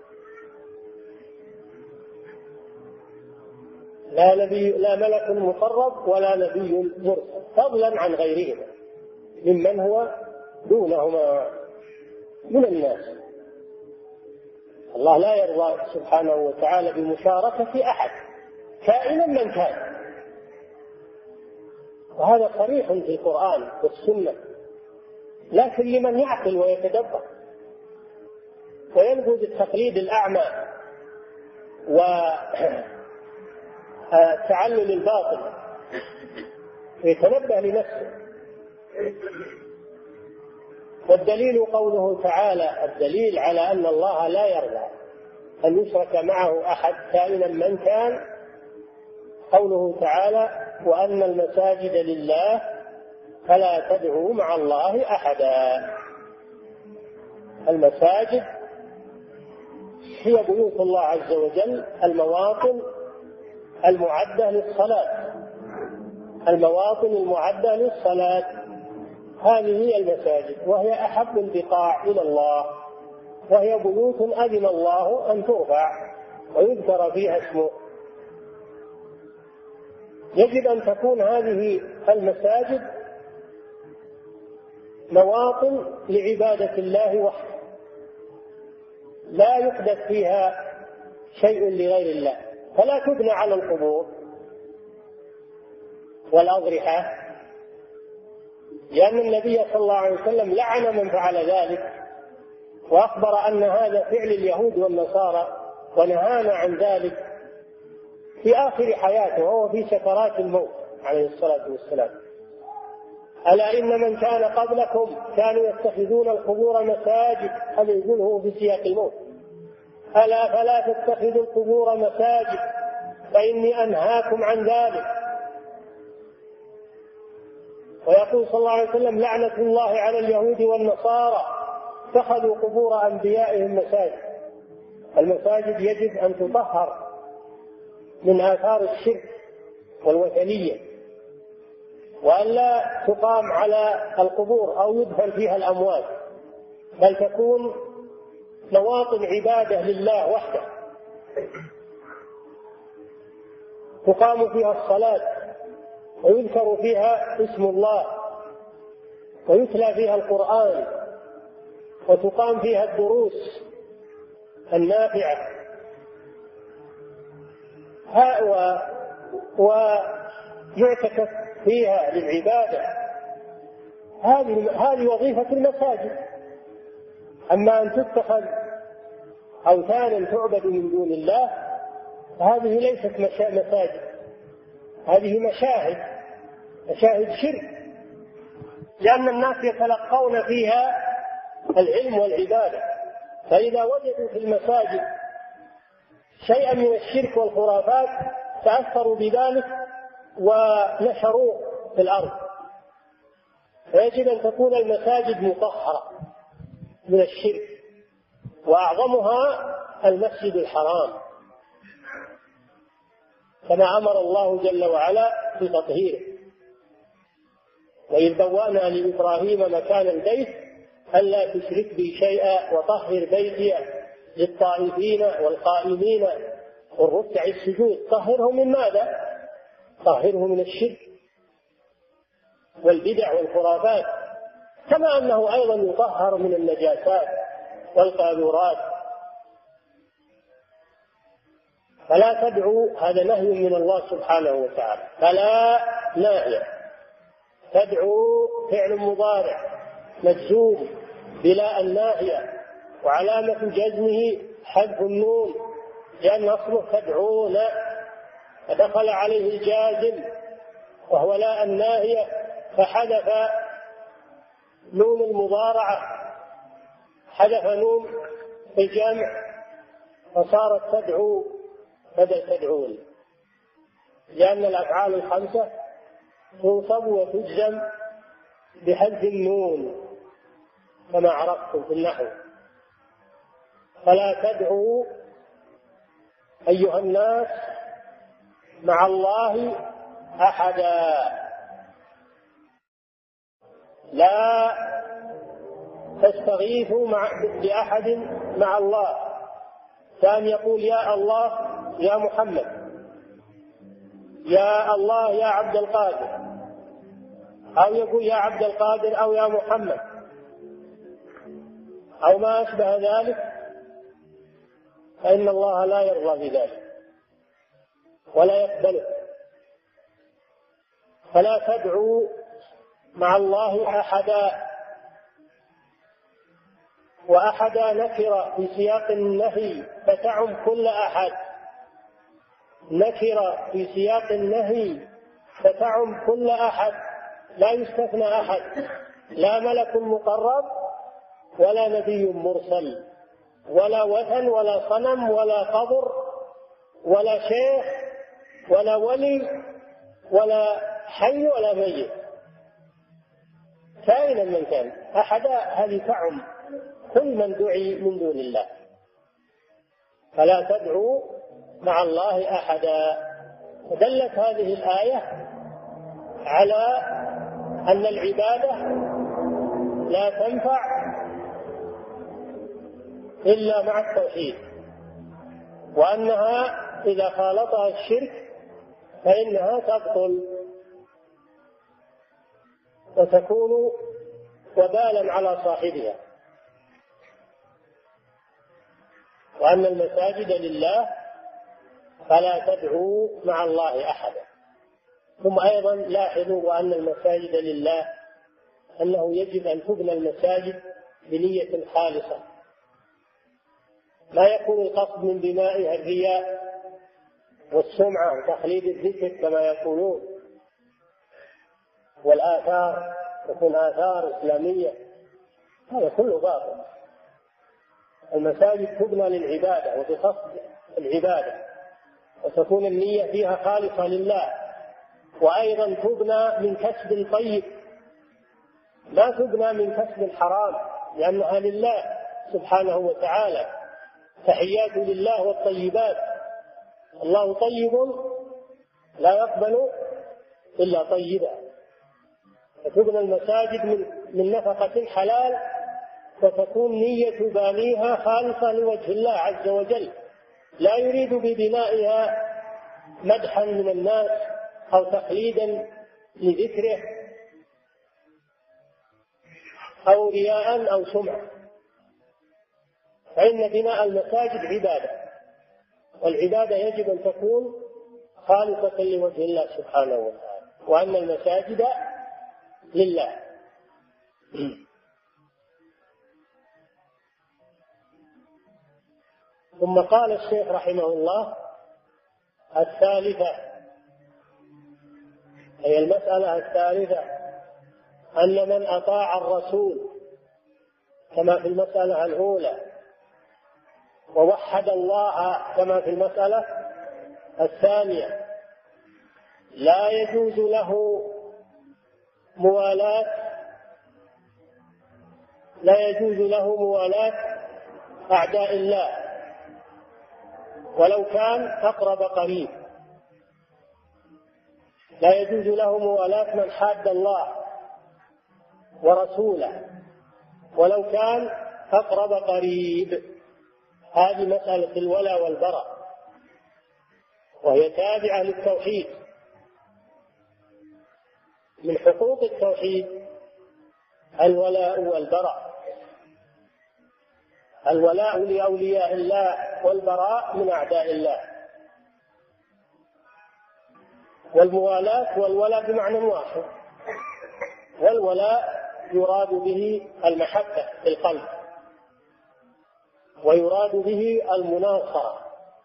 Speaker 2: لا ملك مقرب ولا نبي مرسل، فضلا عن غيرهما ممن هو دونهما من الناس. الله لا يرضى سبحانه وتعالى بمشاركة أحد كائنا من كان، وهذا صريح في القرآن والسنة، لكن لمن يعقل ويتدبر وينبذ التقليد الأعمى وتعلل الباطل ويتنبه لنفسه. والدليل قوله تعالى، الدليل على أن الله لا يرضى أن يشرك معه أحد كائنا من كان، قوله تعالى: وأن المساجد لله فلا تدعوا مع الله أحدا. المساجد هي بيوت الله عز وجل، المواطن المعدة للصلاة، المواطن المعدة للصلاة، هذه هي المساجد، وهي أحب البقاع إلى الله، وهي بيوت أذن الله أن ترفع ويذكر فيها اسمه. يجب أن تكون هذه المساجد مواطن لعبادة الله وحده، لا يحدث فيها شيء لغير الله، فلا تبنى على القبور والأضرحة، لأن النبي صلى الله عليه وسلم لعن من فعل ذلك، وأخبر أن هذا فعل اليهود والنصارى، ونهانا عن ذلك في آخر حياته وهو في سكرات الموت عليه الصلاة والسلام: ألا إن من كان قبلكم كانوا يتخذون القبور مساجد. هذا يقوله في سياق الموت: ألا فلا تتخذوا القبور مساجد فإني أنهاكم عن ذلك. ويقول صلى الله عليه وسلم: لعنة الله على اليهود والنصارى اتخذوا قبور أنبيائهم مساجد. المساجد يجب أن تطهر من آثار الشرك والوثنية، وألا تقام على القبور أو يدفن فيها الأموات، بل تكون مواطن عبادة لله وحده، تقام فيها الصلاة ويذكر فيها اسم الله ويتلى فيها القرآن وتقام فيها الدروس النافعة ويعتكف فيها للعبادة. هذه وظيفة المساجد. أما أن تتخذ أوثانا تعبد من دون الله فهذه ليست مساجد، هذه مشاهد شرك، لأن الناس يتلقون فيها العلم والعبادة، فإذا وجدوا في المساجد شيئا من الشرك والخرافات تأثروا بذلك ونشروه في الأرض. فيجب أن تكون المساجد مطهرة من الشرك، وأعظمها المسجد الحرام كما أمر الله جل وعلا بتطهيره. وإذ بوأنا لإبراهيم مكان البيت ألا تشرك بي شيئا وطهر بيتي للطائفين والقائمين والركع السجود. طهره من ماذا؟ طهره من الشرك والبدع والخرافات، كما أنه أيضا يطهر من النجاسات والقاذورات. فلا تدعوا، هذا نهي من الله سبحانه وتعالى، فلا ناهية. تدعو فعل مضارع مجزوم بلا الناهية، وعلامة جزمه حذف النون لأن أصله تدعون، فدخل عليه الجازم وهو لا الناهية فحذف نون المضارعة، حذف نون الجمع فصارت تدعو بدل تدعون، لأن الأفعال الخمسة تنصب وتجزم بحذف النون كما عرفتم في النحو. فلا تدعوا أيها الناس مع الله أحدا، لا تستغيثوا بأحد مع الله، كان يقول يا الله يا محمد، يا الله يا عبد القادر، أو يقول يا عبد القادر أو يا محمد أو ما أشبه ذلك، فإن الله لا يرضى بذلك ولا يقبله. فلا تدعوا مع الله أحدا، وأحدا نكرة في سياق النهي فتعم كل أحد، نكرة في سياق النهي فتعم كل أحد، لا يستثنى أحد، لا ملك مقرب ولا نبي مرسل ولا وثن ولا صنم ولا قبر ولا شيخ ولا ولي ولا حي ولا ميت، كائنا من كان. أحدا هذه تعم كل من دعي من دون الله. فلا تدعوا مع الله أحدا. دلت هذه الآية على أن العبادة لا تنفع إلا مع التوحيد، وأنها إذا خالطها الشرك فإنها تبطل وتكون وبالا على صاحبها، وأن المساجد لله فلا تدعوا مع الله أحدا. ثم أيضا لاحظوا وأن المساجد لله أنه يجب أن تبنى المساجد بنية خالصة، لا يكون القصد من بنائها الرياء والسمعة وتخليد الذكر كما يقولون، والآثار تكون آثار إسلامية، هذا كله باطل. المساجد تبنى للعبادة وبقصد العبادة، وتكون النية فيها خالصة لله، وأيضا تبنى من كسب طيب، لا تبنى من كسب حرام، لأنها لله سبحانه وتعالى. تحيات لله والطيبات، الله طيب لا يقبل إلا طيبا. فتبنى المساجد من نفقة حلال، وتكون نية بانيها خالصة لوجه الله عز وجل، لا يريد ببنائها مدحا من الناس أو تقليدا لذكره أو رياء أو سمعة. فإن بناء المساجد عبادة، والعبادة يجب أن تكون خالصة لوجه الله سبحانه وتعالى، وأن المساجد لله. ثم قال الشيخ رحمه الله الثالثة، أي المسألة الثالثة، أن من أطاع الرسول كما في المسألة الأولى ووحد الله كما في المسألة الثانية لا يجوز له موالاة أعداء الله ولو كان أقرب قريب. لا يجوز له موالاة من حاد الله ورسوله ولو كان أقرب قريب. هذه مسألة الولاء والبراء، وهي تابعة للتوحيد. من حقوق التوحيد الولاء والبراء. الولاء لأولياء الله والبراء من أعداء الله. والموالاة والولاء بمعنى واحد. والولاء يراد به المحبة في القلب، ويراد به المناصرة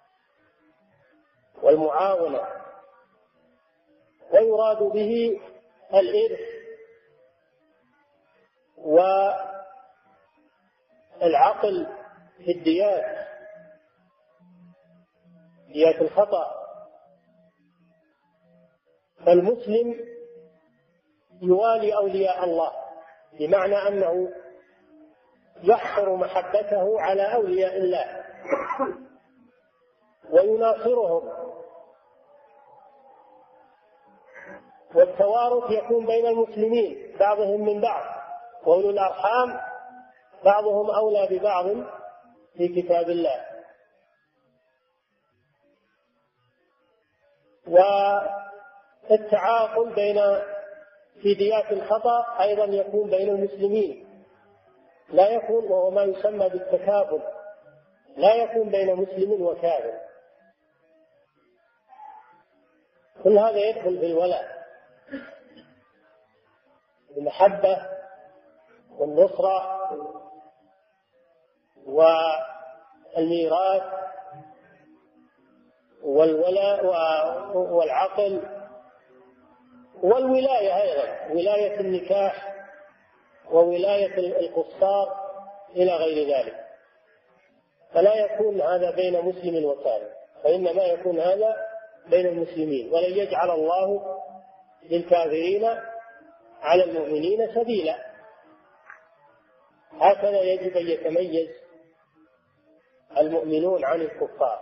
Speaker 2: والمعاونة، ويراد به الإرث والعقل في الديات، ديات الخطأ. فالمسلم يوالي أولياء الله، بمعنى أنه يحصر محبته على أولياء الله ويناصرهم. والتوارث يكون بين المسلمين بعضهم من بعض، وأولو الأرحام بعضهم أولى ببعض في كتاب الله. والتعاقل في ديات الخطأ أيضا يكون بين المسلمين، لا يكون، وهو ما يسمى بالتكافل، لا يكون بين مسلم وكافر. كل هذا يدخل في الولاء، المحبة والنصرة والميراث والولاء والعقل والولاية أيضا، ولاية النكاح وولاية القصار إلى غير ذلك. فلا يكون هذا بين مسلم وكافر، فإنما يكون هذا بين المسلمين. ولن يجعل الله للكافرين على المؤمنين سبيلا. هكذا يجب أن يتميز المؤمنون عن الكفار.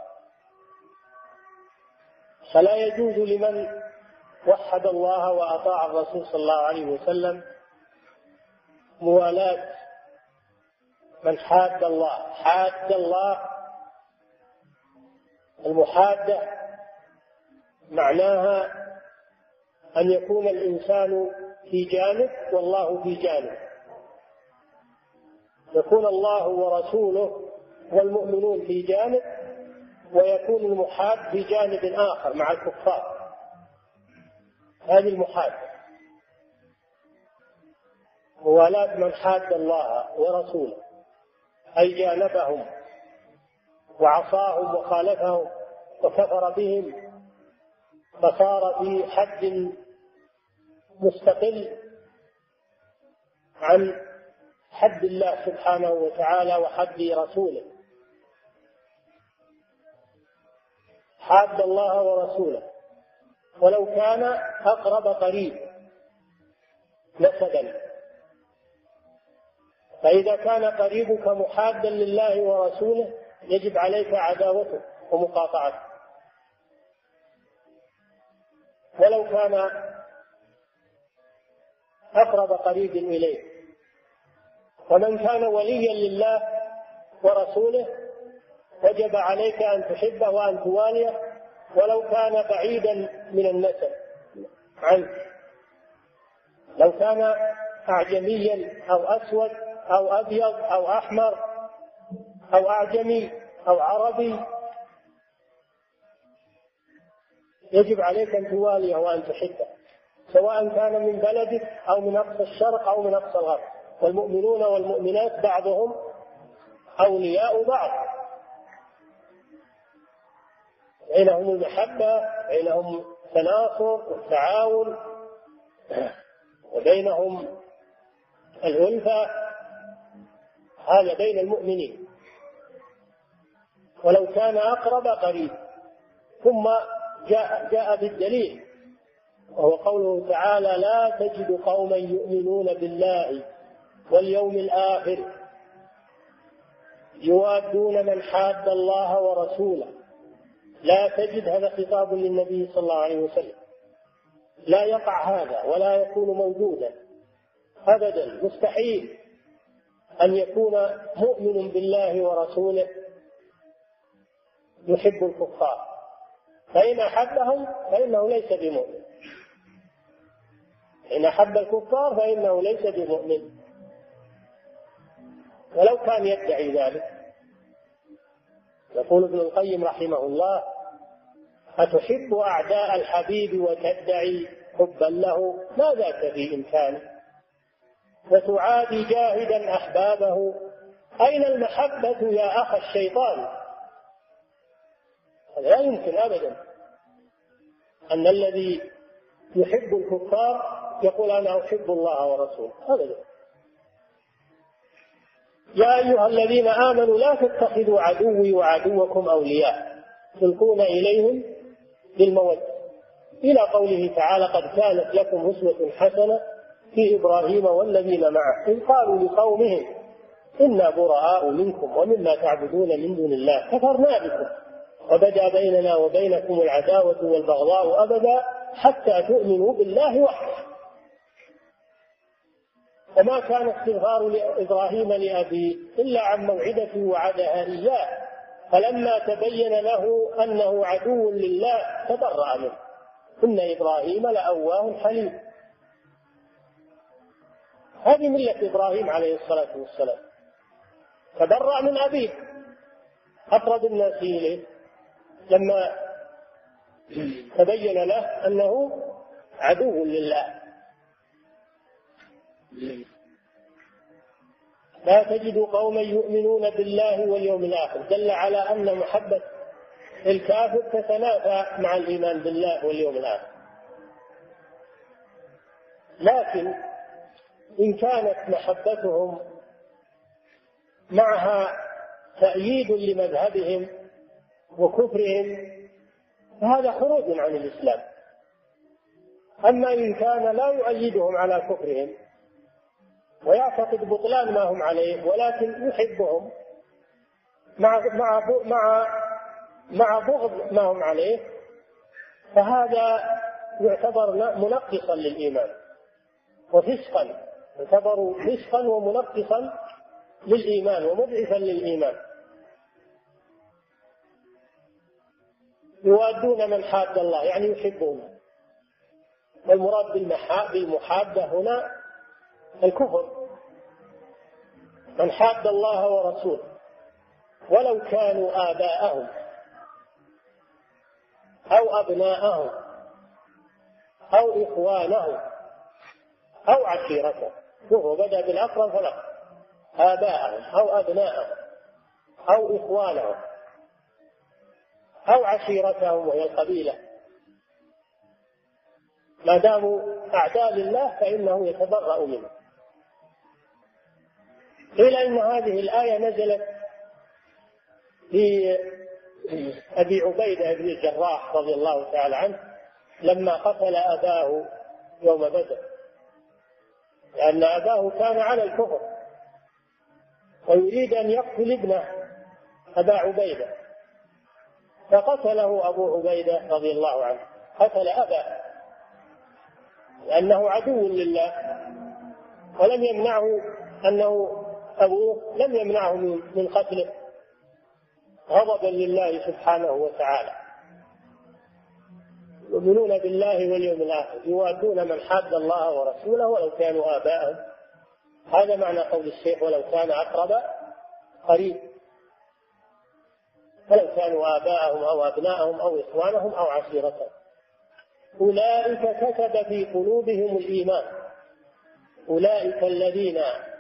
Speaker 2: فلا يجوز لمن وحد الله وأطاع الرسول صلى الله عليه وسلم موالاة من حاد الله. حاد الله، المحادة معناها أن يكون الإنسان في جانب والله في جانب، يكون الله ورسوله والمؤمنون في جانب، ويكون المحاد في جانب آخر مع الكفار. هذه المحادة، موالاة من حاد الله ورسوله أي جانبهم وعصاهم وخالفهم وكفر بهم، فصار في حد مستقل عن حد الله سبحانه وتعالى وحد رسوله. حاد الله ورسوله ولو كان أقرب قريب نسبا. فإذا كان قريبك محادا لله ورسوله يجب عليك عداوته ومقاطعته. ولو كان أقرب قريب إليه. ومن كان وليا لله ورسوله وجب عليك أن تحبه وأن تواليه ولو كان بعيدا من النسب عنك. لو كان أعجميا أو أسود أو أبيض أو أحمر أو أعجمي أو عربي يجب عليك أن تواليه وأن تحبه، سواء كان من بلدك أو من أقصى الشرق أو من أقصى الغرب. والمؤمنون والمؤمنات بعضهم أولياء بعض، بينهم المحبة، بينهم تناصر والتعاون، وبينهم الألفة. هذا بين المؤمنين. ولو كان أقرب قريب. ثم جاء بالدليل، وهو قوله تعالى: لا تجد قوما يؤمنون بالله واليوم الآخر يوادون من حاد الله ورسوله لا تجد، هذا خطاب للنبي صلى الله عليه وسلم، لا يقع هذا ولا يكون موجودا أبدا، مستحيل أن يكون مؤمن بالله ورسوله يحب الكفار، فإن أحبهم فإنه ليس بمؤمن، إن أحب الكفار فإنه ليس بمؤمن ولو كان يدعي ذلك. يقول ابن القيم رحمه الله: أتحب أعداء الحبيب وتدعي حبا له؟ ما ذاك في إمكانه، وتعادي جاهدا أحبابه، أين المحبة يا أخ الشيطان؟ لا يمكن أبدا أن الذي يحب الكفار يقول أنا أحب الله ورسوله، أبدا. يا أيها الذين آمنوا لا تتخذوا عدوي وعدوكم أولياء تلقون إليهم بالمودة، إلى قوله تعالى: قد كانت لكم أسوة حسنة في إبراهيم والذين معه إذ قالوا لقومهم إنا براء منكم ومما تعبدون من دون الله كفرنا بكم وبدا بيننا وبينكم العداوة والبغضاء أبدا حتى تؤمنوا بالله وحده. وما كان استغفار إبراهيم لأبيه إلا عن موعدة وعدها إياه، فلما تبين له أنه عدو لله تبرأ منه، إن إبراهيم لأواه حليم. هذه ملة إبراهيم عليه الصلاة والسلام، تبرأ من أبيه. أقرب الناس إليه لما تبين له أنه عدو لله. لا تجد قوما يؤمنون بالله واليوم الآخر، دل على أن محبة الكافر تتنافى مع الإيمان بالله واليوم الآخر. لكن إن كانت محبتهم معها تأييد لمذهبهم وكفرهم فهذا خروج عن الإسلام. أما إن كان لا يؤيدهم على كفرهم ويعتقد بطلان ما هم عليه ولكن يحبهم مع بغض ما هم عليه، فهذا يعتبر منقصا للإيمان وفسقا، يعتبر فسقا ومنقصا للإيمان ومضعفا للإيمان. يوادون من حاد الله يعني يحبونه، والمراد بالمحادة هنا الكفر. من حاد الله ورسوله ولو كانوا آباءهم أو أبناءهم أو إخوانهم أو عشيرتهم، شوفوا بدأ بالأقرب فالأقرب، آباءهم أو أبناءهم أو إخوانهم أو عشيرتهم وهي القبيلة، ما داموا أعداء لله فإنه يتبرأ منه. قيل إن هذه الآية نزلت في أبي عبيدة بن الجراح رضي الله تعالى عنه لما قتل أباه يوم بدر، لأن أباه كان على الكفر ويريد أن يقتل ابنه أبا عبيدة، فقتله أبو عبيدة رضي الله عنه، قتل أباه لأنه عدو لله، ولم يمنعه أنه أبوه لم يمنعه من قتله غضبا لله سبحانه وتعالى. يؤمنون بالله واليوم الآخر، يوادون من حاد الله ورسوله ولو كانوا آباءهم. هذا معنى قول الشيخ ولو كان أقرب قريب، ولو كانوا آباءهم أو أبناءهم أو إخوانهم أو عشيرتهم. أولئك كتب في قلوبهم الإيمان، أولئك الذين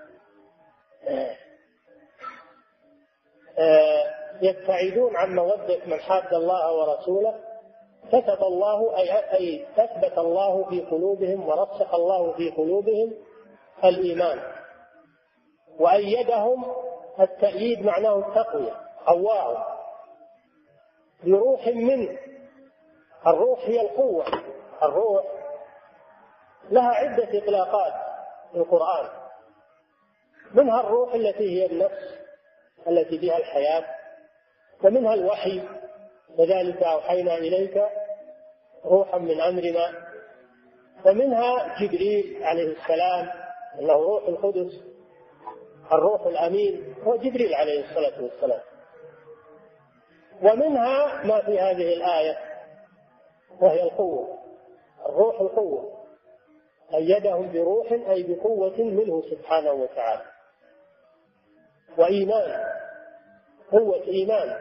Speaker 2: يبتعدون عن مودة من حاد الله ورسوله كتب الله أي ثبت الله في قلوبهم ورسخ الله في قلوبهم الإيمان وأيدهم. التأييد معناه التقوية، قواهم بروح منه. الروح هي القوة، الروح لها عدة إطلاقات في القرآن، منها الروح التي هي النفس التي بها الحياة، ومنها الوحي كذلك أوحينا إليك روحا من أمرنا. ومنها جبريل عليه السلام أنه روح القدس، الروح الأمين هو جبريل عليه الصلاة والسلام. ومنها ما في هذه الآية وهي القوة، الروح القوة، أيدهم بروح أي بقوة منه سبحانه وتعالى، وإيمان، قوة إيمان.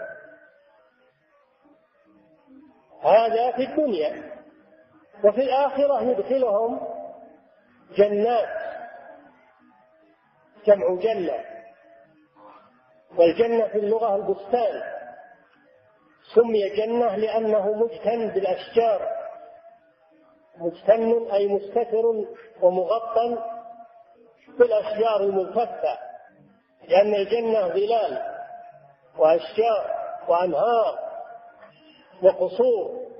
Speaker 2: هذا في الدنيا. وفي الآخرة يدخلهم جنات، جمع جنة، والجنة في اللغة البستان، سمي جنة لأنه مجتن بالأشجار، مجتن أي مستتر ومغطى بالأشجار الملتفة، لأن الجنة ظلال وأشجار وأنهار وقصور،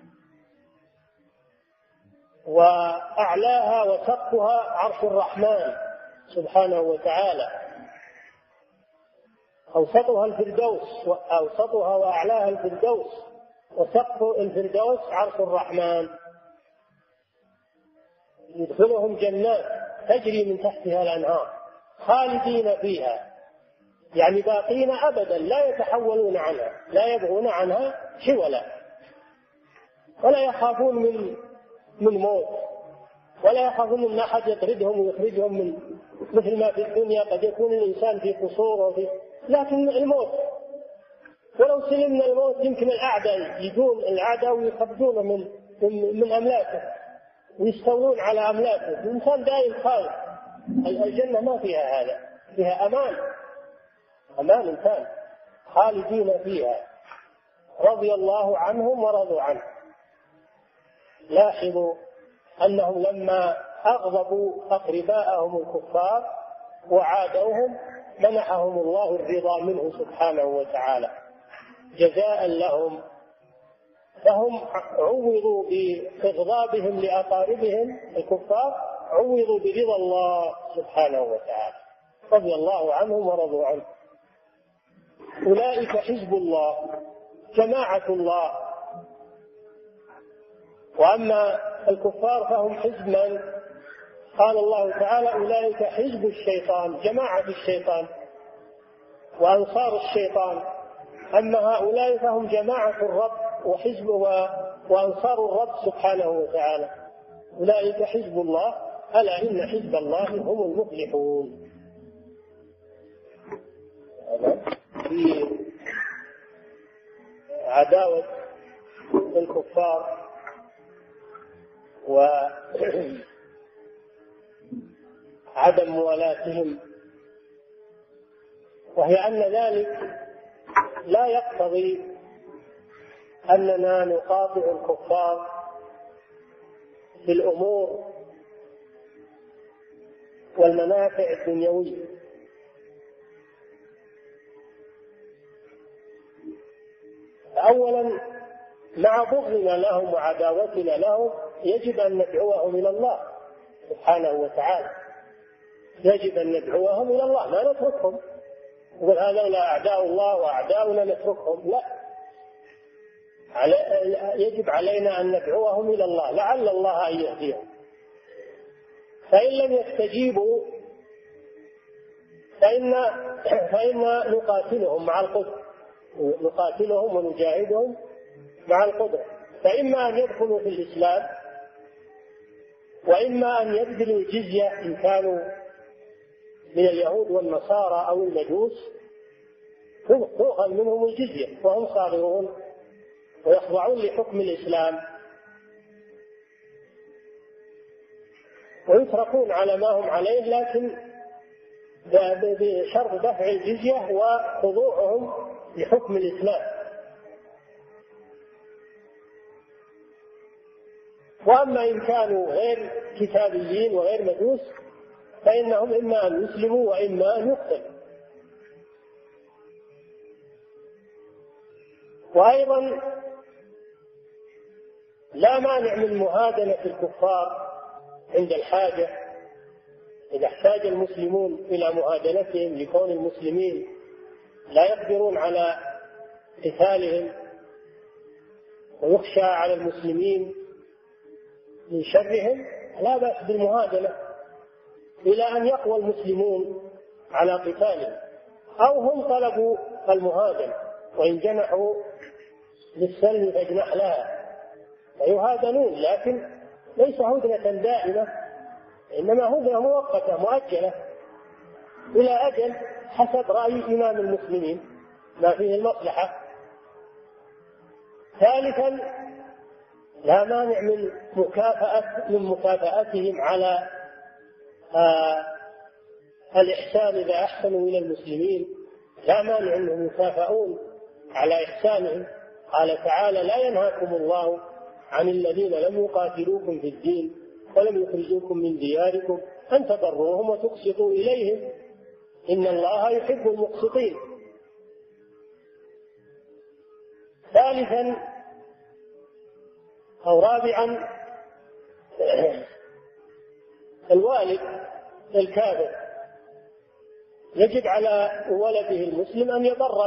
Speaker 2: وأعلاها وسقفها عرش الرحمن سبحانه وتعالى، أوسطها الفردوس، أوسطها وأعلاها الفردوس، وسقف الفردوس عرش الرحمن. يدخلهم جنات تجري من تحتها الأنهار خالدين فيها، يعني باقين أبدا لا يتحولون عنها، لا يبغون عنها حولا، ولا يخافون من موت، ولا يخافون أن أحد يطردهم ويخرجهم من، مثل ما في الدنيا قد يكون الإنسان في قصور لكن الموت، ولو سلمنا الموت يمكن الأعداء يجون، الأعداء ويخرجون من أملاكه ويستولون على أملاكه. الإنسان دائم خائف. الجنة ما فيها هذا، فيها أمان، أمان تام، خالدين فيها رضي الله عنهم ورضوا عنه. لاحظوا أنهم لما أغضبوا أقرباءهم الكفار وعادوهم منحهم الله الرضا منه سبحانه وتعالى جزاء لهم، فهم عوضوا بإغضابهم لأقاربهم الكفار، عوضوا برضا الله سبحانه وتعالى، رضي الله عنهم ورضوا عنه. أولئك حزب الله، جماعة الله. وأما الكفار فهم حزب من؟ قال الله تعالى أولئك حزب الشيطان، جماعة الشيطان وأنصار الشيطان. أما هؤلاء فهم جماعة الرب وحزب وأنصار الرب سبحانه وتعالى. أولئك حزب الله، ألا إن حزب الله هم المفلحون. في عداوة الكفار وعدم موالاتهم، وهي أن ذلك لا يقتضي أننا نقاطع الكفار في الأمور والمنافع الدنيوية، أولا مع بغضنا لهم وعداوتنا لهم يجب أن ندعوهم إلى الله سبحانه وتعالى، يجب أن ندعوهم إلى الله، ما نتركهم نقول هذول أعداء الله وأعداؤنا نتركهم، لا، يجب علينا أن ندعوهم إلى الله لعل الله أن يهديهم. فإن لم يستجيبوا فإن نقاتلهم مع القدرة، نقاتلهم ونجاهدهم مع القدرة، فإما أن يدخلوا في الإسلام وإما أن يبذلوا الجزية إن كانوا من اليهود والنصارى أو المجوس، تؤخذ منهم الجزية وهم صاغرون ويخضعون لحكم الإسلام ويتركون على ما هم عليه، لكن بشرط دفع الجزية وخضوعهم لحكم الإسلام. وأما إن كانوا غير كتابيين وغير مجوس فإنهم إما أن يسلموا وإما أن يقتلوا. وأيضا لا مانع من مهادنة الكفار عند الحاجة، إذا احتاج المسلمون إلى مهادنتهم لكون المسلمين لا يقدرون على قتالهم ويخشى على المسلمين من شرهم لا بأس بالمهادنة إلى أن يقوى المسلمون على قتالهم، أو هم طلبوا المهادنة وإن جنحوا للسلم فاجنح لها، فيهادنون، لكن ليس هدنة دائمة، إنما هدنة مؤقتة مؤجلة إلى أجل حسب رأي إمام المسلمين ما فيه المصلحة. ثالثا لا مانع من مكافأتهم على الإحسان إذا أحسنوا إلى المسلمين، لا مانع أنهم يكافئون على إحسانهم. قال تعالى: لا ينهاكم الله عن الذين لم يقاتلوكم في الدين ولم يخرجوكم من دياركم أن تبروهم وتقسطوا إليهم إن الله يحب المقسطين. ثالثا أو رابعا الوالد الكافر يجب على ولده المسلم أن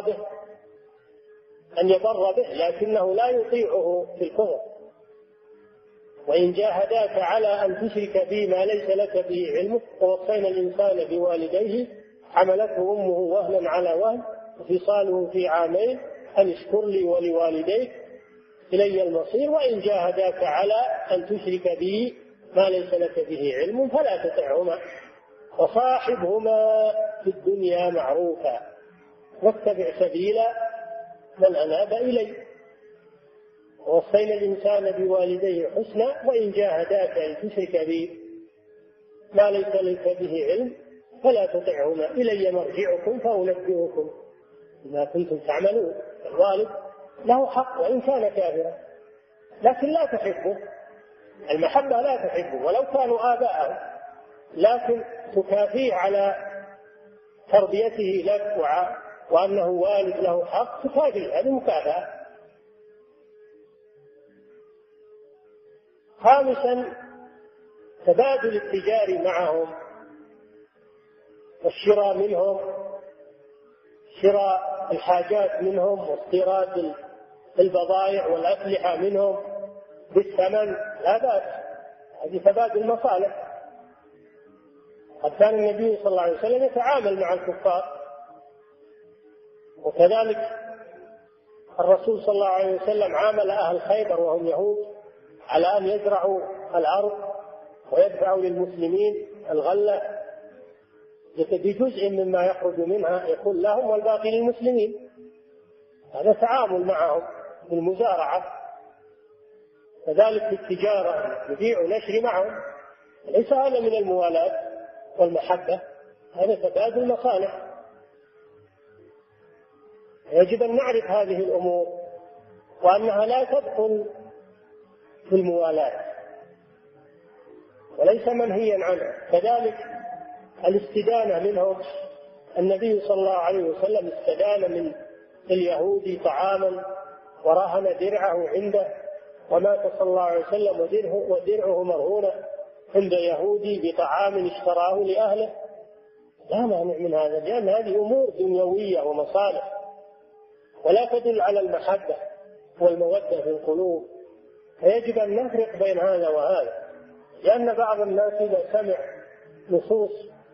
Speaker 2: يبر به لكنه لا يطيعه في الكفر. وإن جاهداك على أن تشرك بي ما ليس لك به علم ووصينا الإنسان بوالديه حملته أمه وهنا على وهن وفصاله في عامين أن اشكر لي ولوالديك إلي المصير وإن جاهداك على أن تشرك بي ما ليس لك به علم فلا تطعهما وصاحبهما في الدنيا معروفا واتبع سبيل من أناب إلي. ووصينا الإنسان بوالديه حسنا وإن جاهداك أن تشرك بي ما ليس لك به علم فلا تطعهما إلي مرجعكم فأنبئكم بما كنتم تعملون. الوالد له حق وإن كان كافرا، لكن لا تحبه، المحبة لا تحبه ولو كانوا آباءه، لكن تكافيه على تربيته لك وأنه والد له حق، تكافيه، هذه مكافأة. خامسا تبادل التجار معهم والشراء منهم، شراء الحاجات منهم واستيراد البضائع والأسلحة منهم بالثمن لا بأس، هذه تبادل مصالح. قد كان النبي صلى الله عليه وسلم يتعامل مع الكفار، وكذلك الرسول صلى الله عليه وسلم عامل أهل خيبر وهم يهود على أن يزرعوا الأرض ويدفعوا للمسلمين الغلة بجزء مما يخرج منها يقول لهم والباقي للمسلمين. هذا تعامل معهم بالمزارعة. كذلك في التجارة نبيع ونشري معهم، ليس هذا من الموالاة والمحبة، هذا تبادل مصالح. يجب أن نعرف هذه الأمور وأنها لا تدخل في الموالاة وليس منهيا عنها. كذلك الاستدانة منهم، النبي صلى الله عليه وسلم استدان من اليهودي طعاما ورهن درعه عنده ومات صلى الله عليه وسلم ودرعه مرهونة عند يهودي بطعام اشتراه لأهله، لا مانع من هذا، لأن هذه أمور دنيوية ومصالح ولا تدل على المحبة والمودة في القلوب، فيجب أن نفرق بين هذا وهذا. لأن بعض الناس إذا سمع نصوص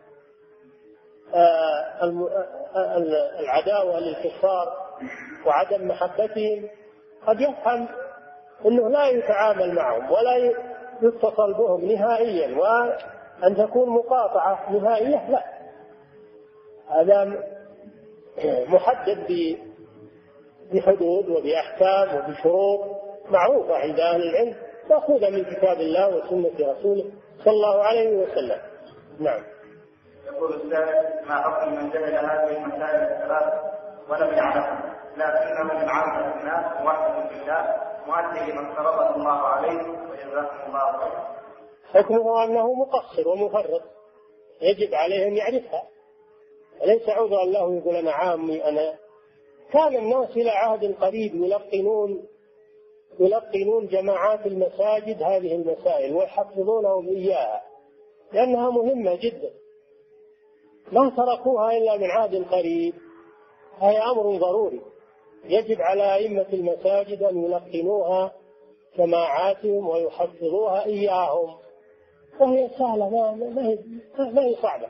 Speaker 2: العداوة للكفار وعدم محبتهم قد يفهم أنه لا يتعامل معهم ولا يتصل بهم نهائيا وأن تكون مقاطعة نهائية، لا، هذا محدد بحدود وبأحكام وبشروط معروفة عند أهل العلم مأخوذة من كتاب الله وسنة رسوله صلى الله عليه وسلم. نعم.
Speaker 3: يقول السائل: ما حكم من جهل هذه المسائل الثلاث ولم يعلمها لكنه من عامة الناس موحد بالله مؤدي لما افترضه الله عليه وجزاكم الله خيرا؟
Speaker 2: حكمه أنه مقصر ومفرط، يجب عليه أن يعرفها، وليس عذرا له يقول أنا عامي. أنا كان الناس إلى عهد قريب يلقنون جماعات المساجد هذه المسائل ويحفظونهم إياها لأنها مهمة جدا، ما تركوها إلا من عهد قريب، هي أمر ضروري. يجب على أئمة المساجد أن يلقنوها جماعاتهم ويحفظوها إياهم، وهي سهلة ما هي صعبة.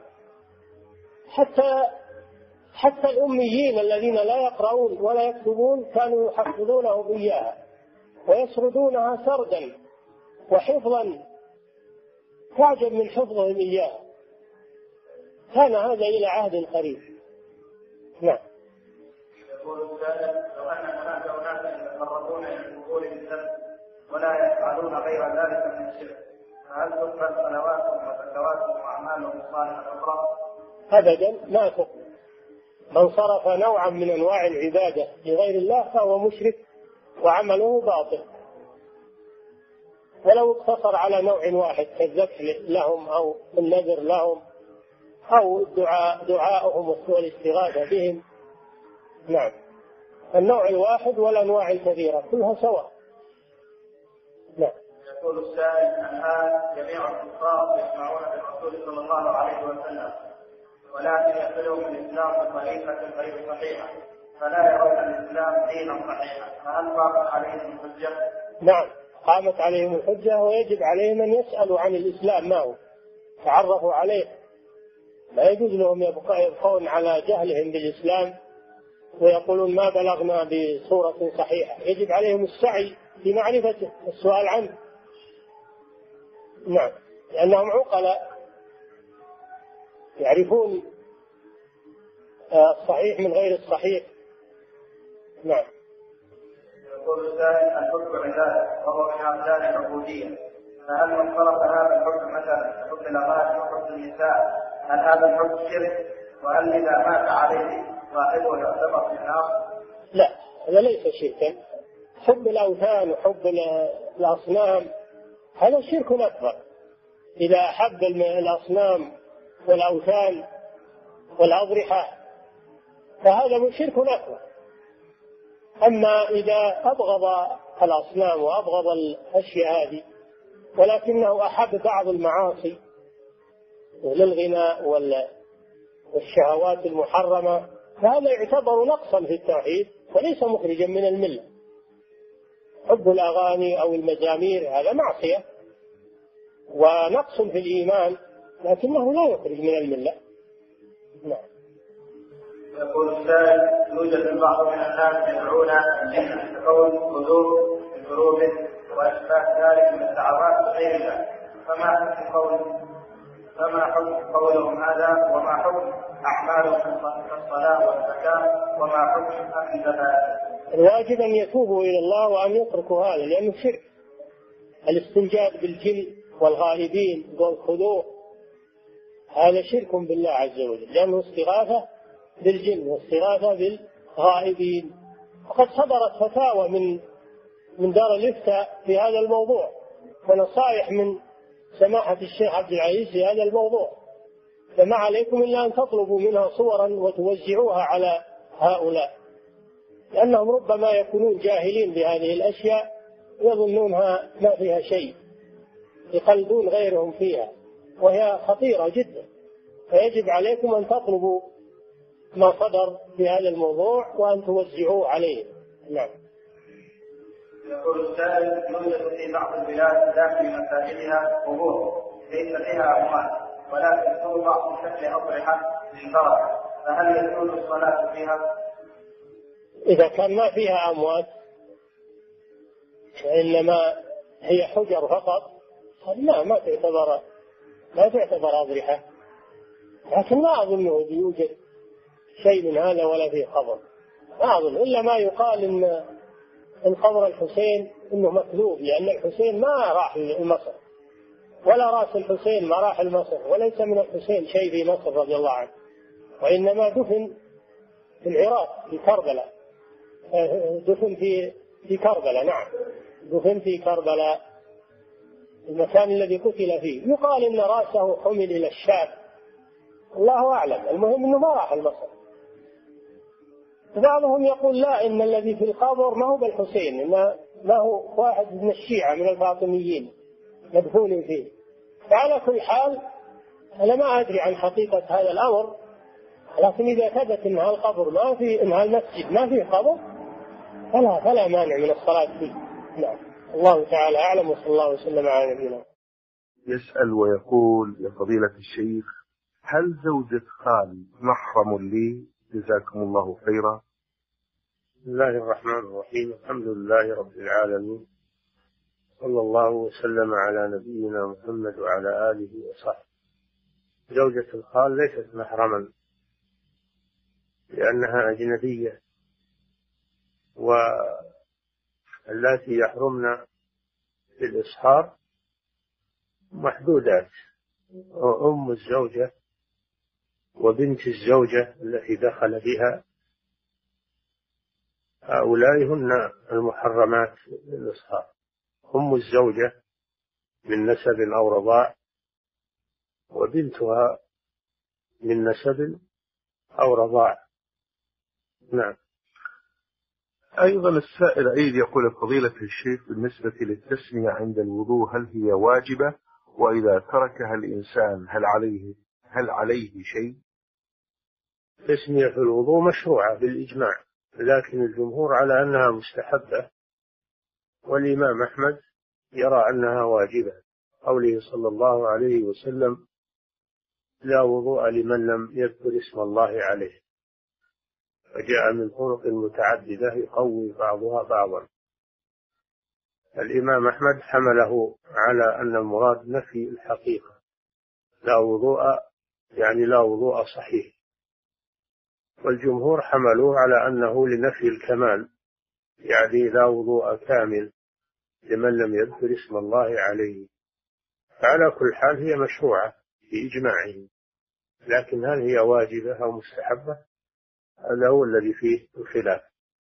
Speaker 2: حتى الأميين الذين لا يقرؤون ولا يكتبون كانوا يحفظونهم إياها ويسردونها سردا وحفظا تعجب من حفظهم إياها. كان هذا إلى عهد قريب. نعم.
Speaker 3: يقول السائل: لو أن هناك أناسا يتقربون إلى القبور بالذنب ولا يفعلون غير ذلك من الشرك، فهل تقبل صلواتهم وزكواتهم وأعمالهم الصالحة الأخرى؟
Speaker 2: أبدا ما تقبل. من صرف نوعا من أنواع العبادة لغير الله فهو مشرك وعمله باطل، ولو اقتصر على نوع واحد كالذبح لهم أو النذر لهم أو دعاءهم والاستغاثة بهم. نعم، النوع الواحد والأنواع الكثيرة كلها سواء. نعم.
Speaker 3: يقول السائل: الآن جميع الكفار يسمعون بالرسول صلى الله عليه وسلم ولكن يدخلهم الإسلام بطريقة غير صحيحة، فلا يرون الإسلام دينا صحيحا، فهل قامت عليهم الحجة؟
Speaker 2: نعم، قامت عليهم الحجة، ويجب عليهم أن يسألوا عن الإسلام ما هو، تعرفوا عليه. لا يجوز لهم يبقون على جهلهم بالإسلام ويقولون ما بلغنا بصورة صحيحة. يجب عليهم السعي في معرفته والسؤال عنه. نعم، لأنهم عقلاء يعرفون الصحيح من غير الصحيح. نعم.
Speaker 3: يقول السائل: الحكم عبادة وهو من أركان العبودية، فهل من صرف هذا الحكم مثلا حكم الأغاني وحكم النساء هل هذا الحكم شرك؟ وهل إذا مات عليه صاحبه يعتبر في النار؟
Speaker 2: لا، هذا ليس شركا. حب الأوثان وحب الأصنام هذا شرك أكبر. إذا أحب الأصنام والأوثان والأضرحة فهذا شرك أكبر. أما إذا أبغض الأصنام وأبغض الأشياء هذه ولكنه أحب بعض المعاصي للغناء والشهوات المحرمة فهذا يعتبر نقصا في التوحيد وليس مخرجا من الملة. حب الأغاني أو المزامير هذا معصية ونقص في الإيمان لكنه لا يخرج من الملة. نعم.
Speaker 3: يقول السائل: يوجد بعض من الناس يدعون الجن بقول قلوب بقلوب وأشباه ذلك من الدعوات غير الله، فما حكم قولهم هذا؟ وما حكم أعمالهم كالصلاة والزكاة؟ وما حكم أكل الزكاة؟
Speaker 2: الواجب أن يتوبوا إلى الله وأن يتركوا هذا لأنه شرك. الاستنجاد بالجن والغائبين والخضوع هذا شرك بالله عز وجل، لأنه استغاثة بالجن واستغاثة بالغائبين. وقد صدرت فتاوى من دار الإفتاء في هذا الموضوع ونصائح من سماحة الشيخ عبد العزيز في هذا الموضوع، فما عليكم إلا أن تطلبوا منها صورا وتوزعوها على هؤلاء، لأنهم ربما يكونون جاهلين بهذه الأشياء يظنونها ما فيها شيء، يقلدون غيرهم فيها وهي خطيرة جدا. فيجب عليكم أن تطلبوا ما صدر في هذا الموضوع وأن توزعوه عليه. نعم.
Speaker 3: يقول السائل: يوجد في بعض البلاد داخل مساجدها قبور ليس فيها أموات ولكن توضع في شكل أضرحة للبركة، فهل يجوز الصلاة فيها؟
Speaker 2: إذا كان ما فيها أموات وإنما هي حجر فقط ما تعتبر أضرحة، لكن ما أظنه يوجد شيء من هذا ولا فيه خبر. ما أظن إلا ما يقال إن قبر الحسين إنه مكذوب، لأن الحسين ما راح لمصر ولا رأس الحسين ما راح لمصر وليس من الحسين شيء في مصر رضي الله عنه، وإنما دفن في العراق في كربلاء، دفن في كربلاء. نعم، دفن في كربلاء المكان الذي قتل فيه. يقال إن رأسه حمل إلى الشام، الله أعلم. المهم إنه ما راح لمصر. بعضهم يقول لا، إن الذي في القبر ما هو بالحسين، إنما ما هو واحد من الشيعة من الفاطميين مدفون فيه. فعلى كل حال أنا ما أدري عن حقيقة هذا الأمر، لكن إذا ثبت إن هالقبر ما في، إن هالمسجد ما فيه قبر فلا مانع من الصلاة فيه. نعم. الله تعالى أعلم، وصلى الله وسلم على نبينا.
Speaker 4: يسأل ويقول: يا فضيلة الشيخ، هل زوجة خالي محرم لي؟ جزاكم الله خيرا.
Speaker 2: بسم الله الرحمن الرحيم. الحمد لله رب العالمين، صلى الله وسلم على نبينا محمد وعلى آله وصحبه. زوجة الخال ليست محرما لأنها أجنبية، واللاتي يحرمن في الإصهار محدودات: أم الزوجة وبنت الزوجة التي دخل بها، هؤلاء هن المحرمات للإصهار. أم الزوجة من نسب أو رضاع، وبنتها من نسب أو رضاع. نعم.
Speaker 4: أيضا السائل عيد يقول: فضيلة الشيخ، بالنسبة للتسمية عند الوضوء هل هي واجبة؟ وإذا تركها الإنسان هل عليه شيء؟
Speaker 2: تسمية في الوضوء مشروعة بالإجماع، لكن الجمهور على أنها مستحبة، والإمام أحمد يرى أنها واجبة، قوله صلى الله عليه وسلم: لا وضوء لمن لم يذكر اسم الله عليه. فجاء من طرق متعددة يقوي بعضها بعضا. الإمام أحمد حمله على أن المراد نفي الحقيقة، لا وضوء يعني لا وضوء صحيح، والجمهور حملوه على أنه لنفي الكمال، يعني لا وضوء كامل لمن لم يذكر اسم الله عليه. فعلى كل حال هي مشروعة بإجماعهم، لكن هل هي واجبة أو مستحبة؟ هذا هو الذي فيه الخلاف،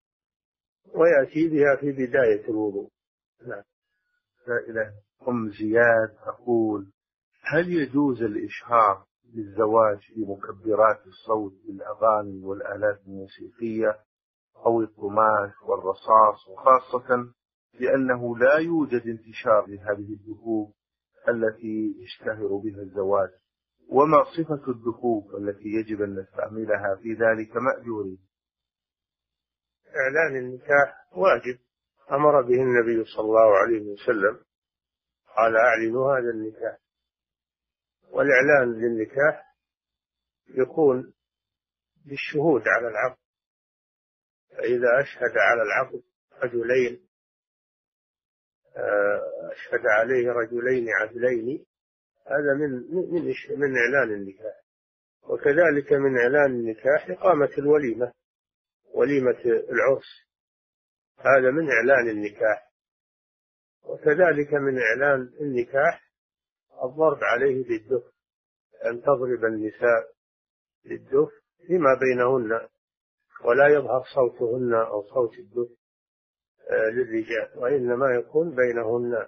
Speaker 2: ويأتي بها في بداية الوضوء. نعم.
Speaker 4: سائلة أم زياد تقول: هل يجوز الإشهار للزواج بمكبرات الصوت بالأغاني والآلات الموسيقية أو القماش والرصاص، وخاصة لأنه لا يوجد انتشار لهذه الدخول التي يشتهر بها الزواج؟ وما صفة الدخول التي يجب أن نستعملها في ذلك مأجورين؟
Speaker 2: إعلان النكاح واجب، أمر به النبي صلى الله عليه وسلم، قال: أعلنوا هذا النكاح. والإعلان للنكاح يكون بالشهود على العقد، فإذا أشهد على العقد رجلين، أشهد عليه رجلين عدلين، هذا من إعلان النكاح. وكذلك من إعلان النكاح إقامة الوليمة، وليمة العرس، هذا من إعلان النكاح. وكذلك من إعلان النكاح الضرب عليه بالدف، أن تضرب النساء بالدف فيما بينهن، ولا يظهر صوتهن أو صوت الدف للرجال، وإنما يكون بينهن.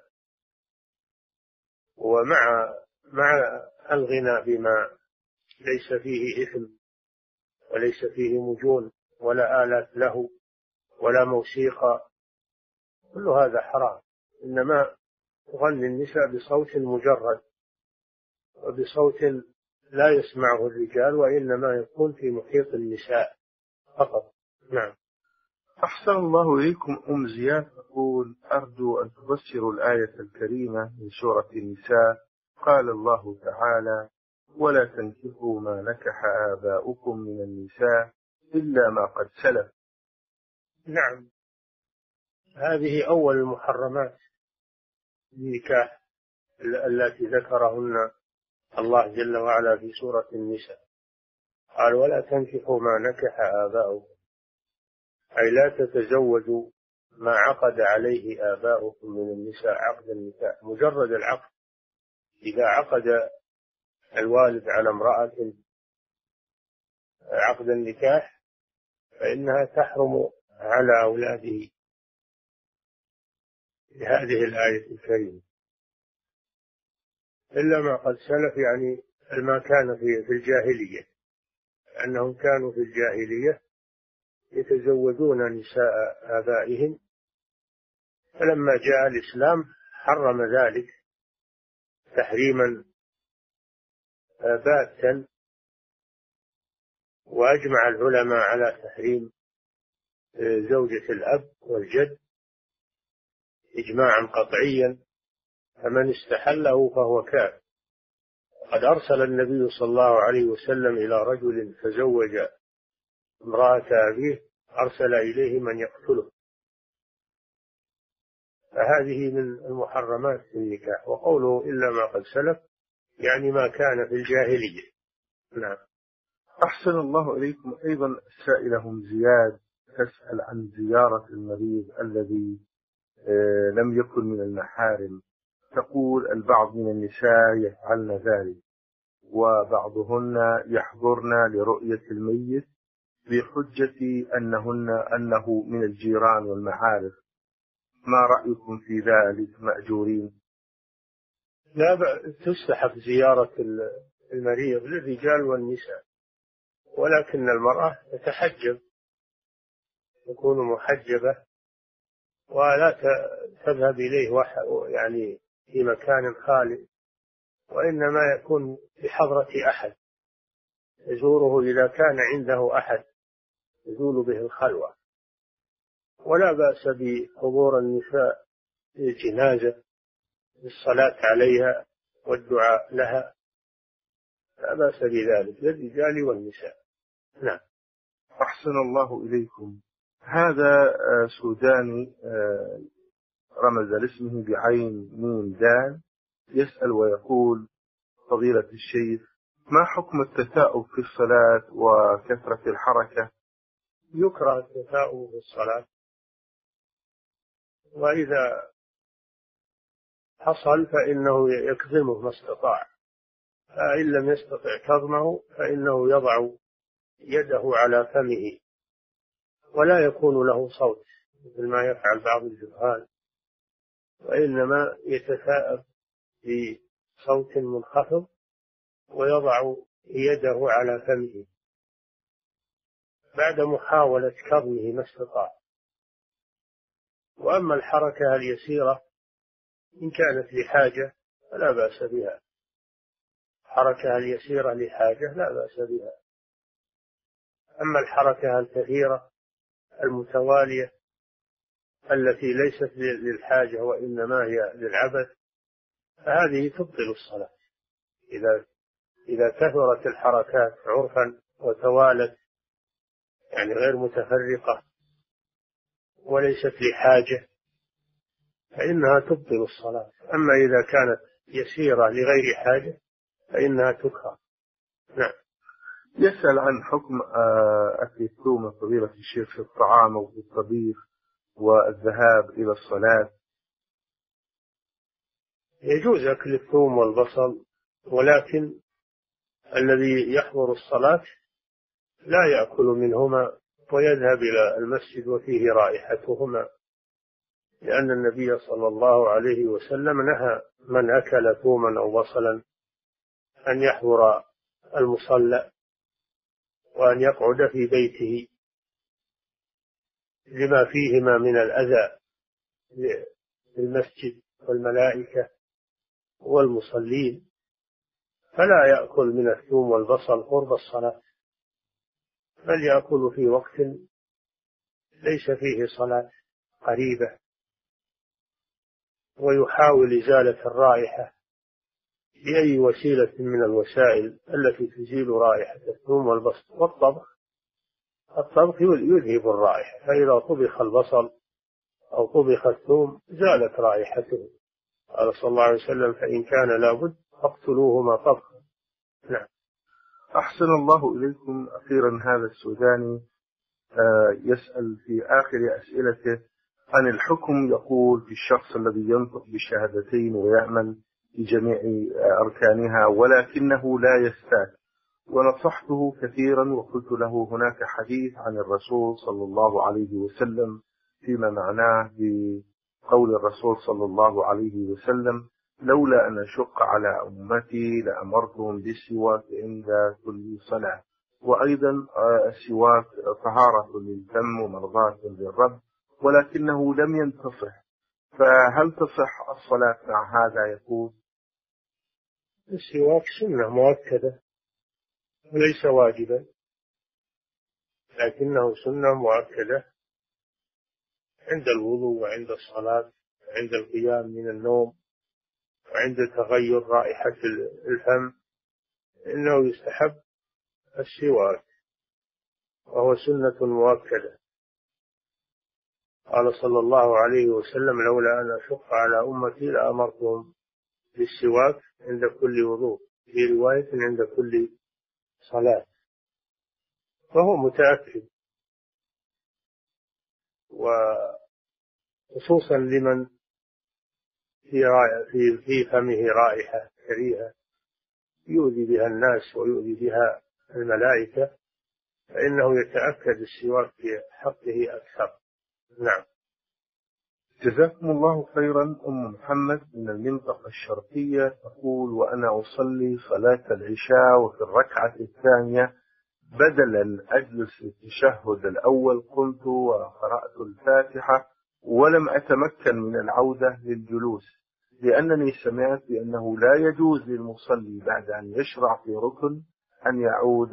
Speaker 2: ومع الغنى بما ليس فيه إثم وليس فيه مجون ولا آلات له ولا موسيقى، كل هذا حرام. إنما تغني النساء بصوت مجرد، وبصوت لا يسمعه الرجال، وإنما يكون في محيط النساء فقط. نعم.
Speaker 4: أحسن الله إليكم. أم زياد تقول: أرجو أن تفسروا الآية الكريمة من سورة النساء. قال الله تعالى: ولا تنكحوا ما نكح آباؤكم من النساء إلا ما قد سلف.
Speaker 2: نعم، هذه أول المحرمات النكاح التي ذكرهن الله جل وعلا في سورة النساء. قال: ولا تنكحوا ما نكح آباؤكم، أي لا تتزوجوا ما عقد عليه آباؤكم من النساء. عقد النكاح مجرد العقد، إذا عقد الوالد على امرأة عقد النكاح فإنها تحرم على أولاده بهذه الآية الكريمة، إلا ما قد سلف، يعني ما كان في الجاهلية، أنهم كانوا في الجاهلية يتزوجون نساء آبائهم، فلما جاء الإسلام حرم ذلك تحريما باتا، وأجمع العلماء على تحريم زوجة الأب والجد إجماعا قطعيا، فمن استحله فهو كافر. قد أرسل النبي صلى الله عليه وسلم إلى رجل تزوج امرأة أبيه، أرسل إليه من يقتله، فهذه من المحرمات في النكاح. وقوله إلا ما قد سلف يعني ما كان في الجاهلية. نعم.
Speaker 4: أحسن الله إليكم. أيضا السائلة أم زياد تسأل عن زيارة المريض الذي لم يكن من المحارم. تقول البعض من النساء يفعلن ذلك، وبعضهن يحضرن لرؤية الميت بحجة أنه من الجيران والمعارف. ما رأيكم في ذلك مأجورين؟
Speaker 2: لا تستحق زيارة المريض للرجال والنساء، ولكن المرأة تتحجب، تكون محجبة، ولا تذهب إليه يعني في مكان خالي، وإنما يكون بحضرة أحد يزوره إذا كان عنده أحد يزول به الخلوة. ولا بأس بحضور النساء للجنازة للصلاة عليها والدعاء لها، لا بأس بذلك للرجال والنساء. نعم.
Speaker 4: أحسن الله إليكم. هذا سوداني رمز لاسمه بعين ميم دال، يسأل ويقول: فضيلة الشيخ، ما حكم التثاؤب في الصلاة وكثرة الحركة؟
Speaker 2: يكره التثاؤب في الصلاة، وإذا حصل فإنه يكظمه ما استطاع، فإن لم يستطع كظمه فإنه يضع يده على فمه ولا يكون له صوت مثل ما يفعل بعض الجهال، وإنما يتثاءب بصوت منخفض ويضع يده على فمه بعد محاولة كظمه ما استطاع. وأما الحركة اليسيرة إن كانت لحاجة فلا بأس بها، الحركة اليسيرة لحاجة لا بأس بها. أما الحركة الكثيرة المتوالية التي ليست للحاجة وإنما هي للعبث فهذه تبطل الصلاة. إذا كثرت الحركات عرفا وتوالت يعني غير متفرقة وليست لحاجة فإنها تبطل الصلاة. أما إذا كانت يسيرة لغير حاجة فإنها تكره. نعم.
Speaker 4: يسأل عن حكم أكل الثوم فضيلة الشيخ في الطعام أو في الطبيخ والذهاب إلى الصلاة.
Speaker 2: يجوز أكل الثوم والبصل، ولكن الذي يحضر الصلاة لا يأكل منهما ويذهب إلى المسجد وفيه رائحتهما، لأن النبي صلى الله عليه وسلم نهى من أكل ثوما أو بصلا أن يحضر المصلى وأن يقعد في بيته لما فيهما من الأذى للمسجد والملائكة والمصلين، فلا يأكل من الثوم والبصل قرب الصلاة، بل يأكل في وقت ليس فيه صلاة قريبة، ويحاول إزالة الرائحة بأي وسيلة من الوسائل التي تزيل رائحة الثوم والبصل. والطبخ يذهب الرائحة، فإذا طبخ البصل أو طبخ الثوم زالت رائحته. قال صلى الله عليه وسلم: فإن كان لابد فاقتلوهما طبخا. نعم.
Speaker 4: أحسن الله إليكم. أخيرا هذا السوداني يسأل في آخر أسئلته عن الحكم، يقول: في الشخص الذي ينطق بالشهادتين ويأمن بجميع أركانها ولكنه لا يستاك، ونصحته كثيرا وقلت له هناك حديث عن الرسول صلى الله عليه وسلم فيما معناه بقول الرسول صلى الله عليه وسلم: لولا أن أشق على أمتي لأمرتهم بالسواك عند كل صلاة. وأيضا السواك طهارة للفم ومرضاة للرب، ولكنه لم ينتصح، فهل تصح الصلاة مع هذا؟ يقول:
Speaker 2: السواك سنة مؤكدة وليس واجبا، لكنه سنة مؤكدة
Speaker 4: عند الوضوء وعند الصلاة وعند القيام من النوم وعند تغير رائحة الفم، إنه يستحب السواك، وهو سنة مؤكدة. قال صلى الله عليه وسلم: لولا أن أشق على أمتي لأمرتهم بالسواك عند كل وضوء، في رواية عند كل صلاة. فهو متأكد، وخصوصا لمن في فمه رائحة كريهة يؤذي بها الناس ويؤذي بها الملائكة، فإنه يتأكد السواك في حقه أكثر. نعم.
Speaker 5: جزاكم الله خيرا. أم محمد من المنطقة الشرقية تقول: وأنا أصلي صلاة العشاء وفي الركعة الثانية بدل أن أجلس للتشهد الأول قمت وقرأت الفاتحة ولم أتمكن من العودة للجلوس، لأنني سمعت بأنه لا يجوز للمصلي بعد أن يشرع في ركن أن يعود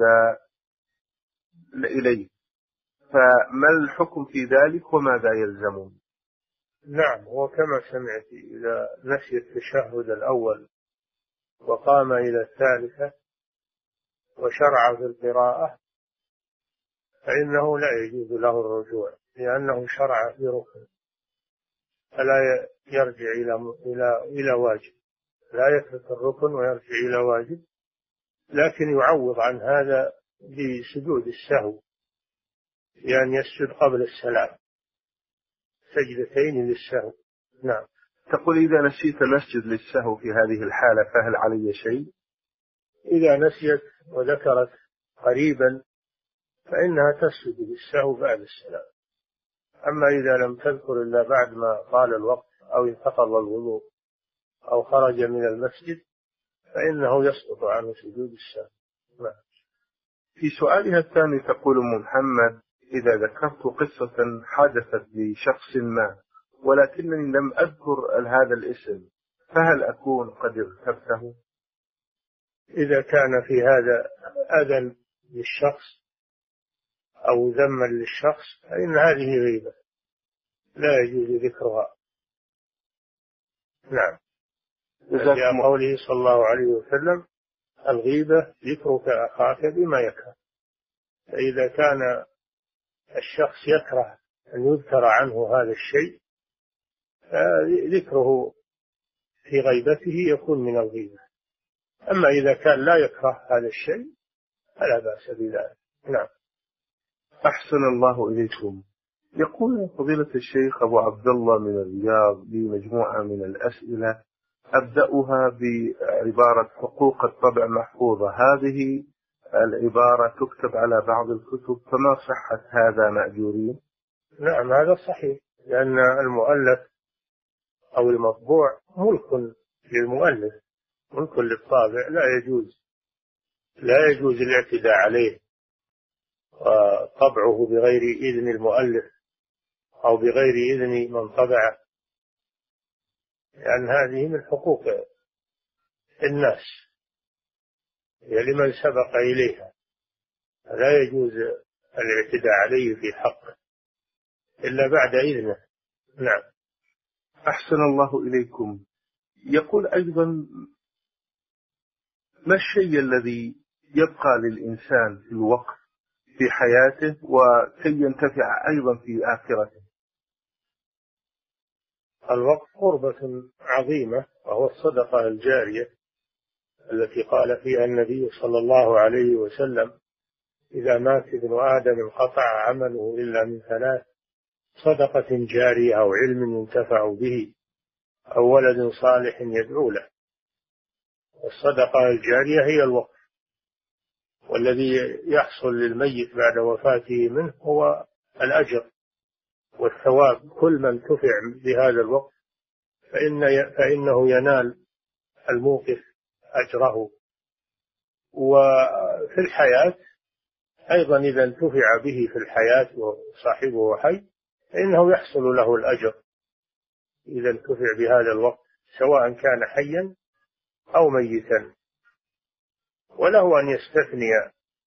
Speaker 5: إليه، فما الحكم في ذلك وماذا يلزمون؟
Speaker 4: نعم، وكما سمعت إذا نسي التشهد الأول وقام إلى الثالثة وشرع في القراءة فإنه لا يجوز له الرجوع، لأنه شرع في ركن، فلا يرجع إلى واجب، لا يترك الركن ويرجع إلى واجب، لكن يعوض عن هذا بسجود السهو، يعني يسجد قبل السلام سجدتين للسهو. نعم.
Speaker 5: تقول: إذا نسيت المسجد للسهو في هذه الحالة فهل علي شيء؟
Speaker 4: إذا نسيت وذكرت قريبا فإنها تسجد للسهو بعد السلام. أما إذا لم تذكر إلا بعد ما طال الوقت أو انتقض الوضوء أو خرج من المسجد فإنه يسقط عنه سجود السهو. نعم.
Speaker 5: في سؤالها الثاني تقول أم محمد: إذا ذكرت قصة حدثت لشخص ما ولكنني لم أذكر هذا الاسم فهل أكون قد اغتبته؟
Speaker 4: إذا كان في هذا أذى للشخص أو ذما للشخص فإن هذه غيبة لا يجوز ذكرها. نعم. جاء قوله صلى الله عليه وسلم: الغيبة ذكرك أخاك بما يكره. فإذا كان الشخص يكره أن يذكر عنه هذا الشيء ذكره في غيبته يكون من الغيبة. أما إذا كان لا يكره هذا الشيء فلا بأس بذلك. نعم.
Speaker 5: أحسن الله إليكم. يقول فضيلة الشيخ أبو عبد الله من الرياض بمجموعة من الأسئلة أبدأها بعبارة: حقوق الطبع محفوظة. هذه العبارة تكتب على بعض الكتب، فما صحة هذا مأجورين؟
Speaker 4: نعم، هذا صحيح، لأن المؤلف أو المطبوع ملك للمؤلف، ملك للطابع، لا يجوز الاعتداء عليه وطبعه بغير إذن المؤلف أو بغير إذن من طبعه، لأن هذه من حقوق الناس، هي لمن سبق إليها، لا يجوز الاعتداء عليه في حقه إلا بعد إذنه. نعم.
Speaker 5: أحسن الله إليكم. يقول أيضا: ما الشيء الذي يبقى للإنسان في الوقت في حياته وكي ينتفع أيضا في آخرته؟
Speaker 4: الوقت قربة عظيمة، وهو الصدقة الجارية التي قال فيها النبي صلى الله عليه وسلم: إذا مات ابن آدم انقطع عمله إلا من ثلاث: صدقة جارية أو علم ينتفع به أو ولد صالح يدعو له. الصدقة الجارية هي الوقف، والذي يحصل للميت بعد وفاته منه هو الأجر والثواب. كل من انتفع بهذا الوقف فإنه ينال الموقف أجره. وفي الحياة أيضا إذا انتفع به في الحياة وصاحبه حي فإنه يحصل له الأجر إذا انتفع بهذا الوقت، سواء كان حيا أو ميتا، وله أن يستثني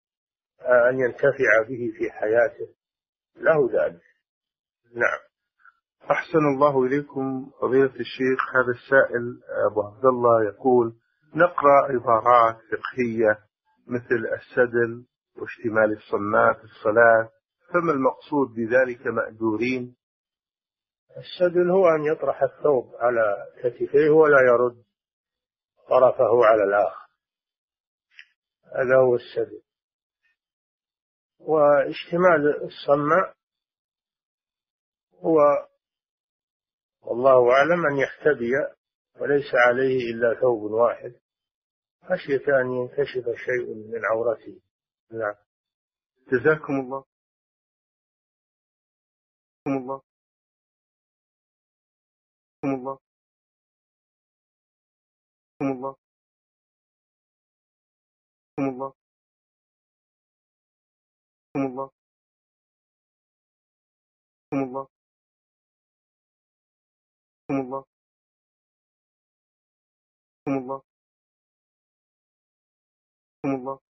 Speaker 4: أن ينتفع به في حياته، له ذلك. نعم.
Speaker 5: أحسن الله إليكم فضيلة الشيخ. هذا السائل أبو عبد الله يقول: نقرأ عبارات فقهية مثل السدل واشتمال الصماء في الصلاة، فما المقصود بذلك مأجورين؟
Speaker 2: السدل هو أن يطرح الثوب على كتفيه ولا يرد طرفه على الآخر، هذا هو السدل. واشتمال الصماء هو والله أعلم أن يحتبي وليس عليه إلا ثوب واحد خشية أن ينكشف شيء من عورته. نعم.
Speaker 5: جزاكم الله. الله الله الله الله الله الله الله الله الله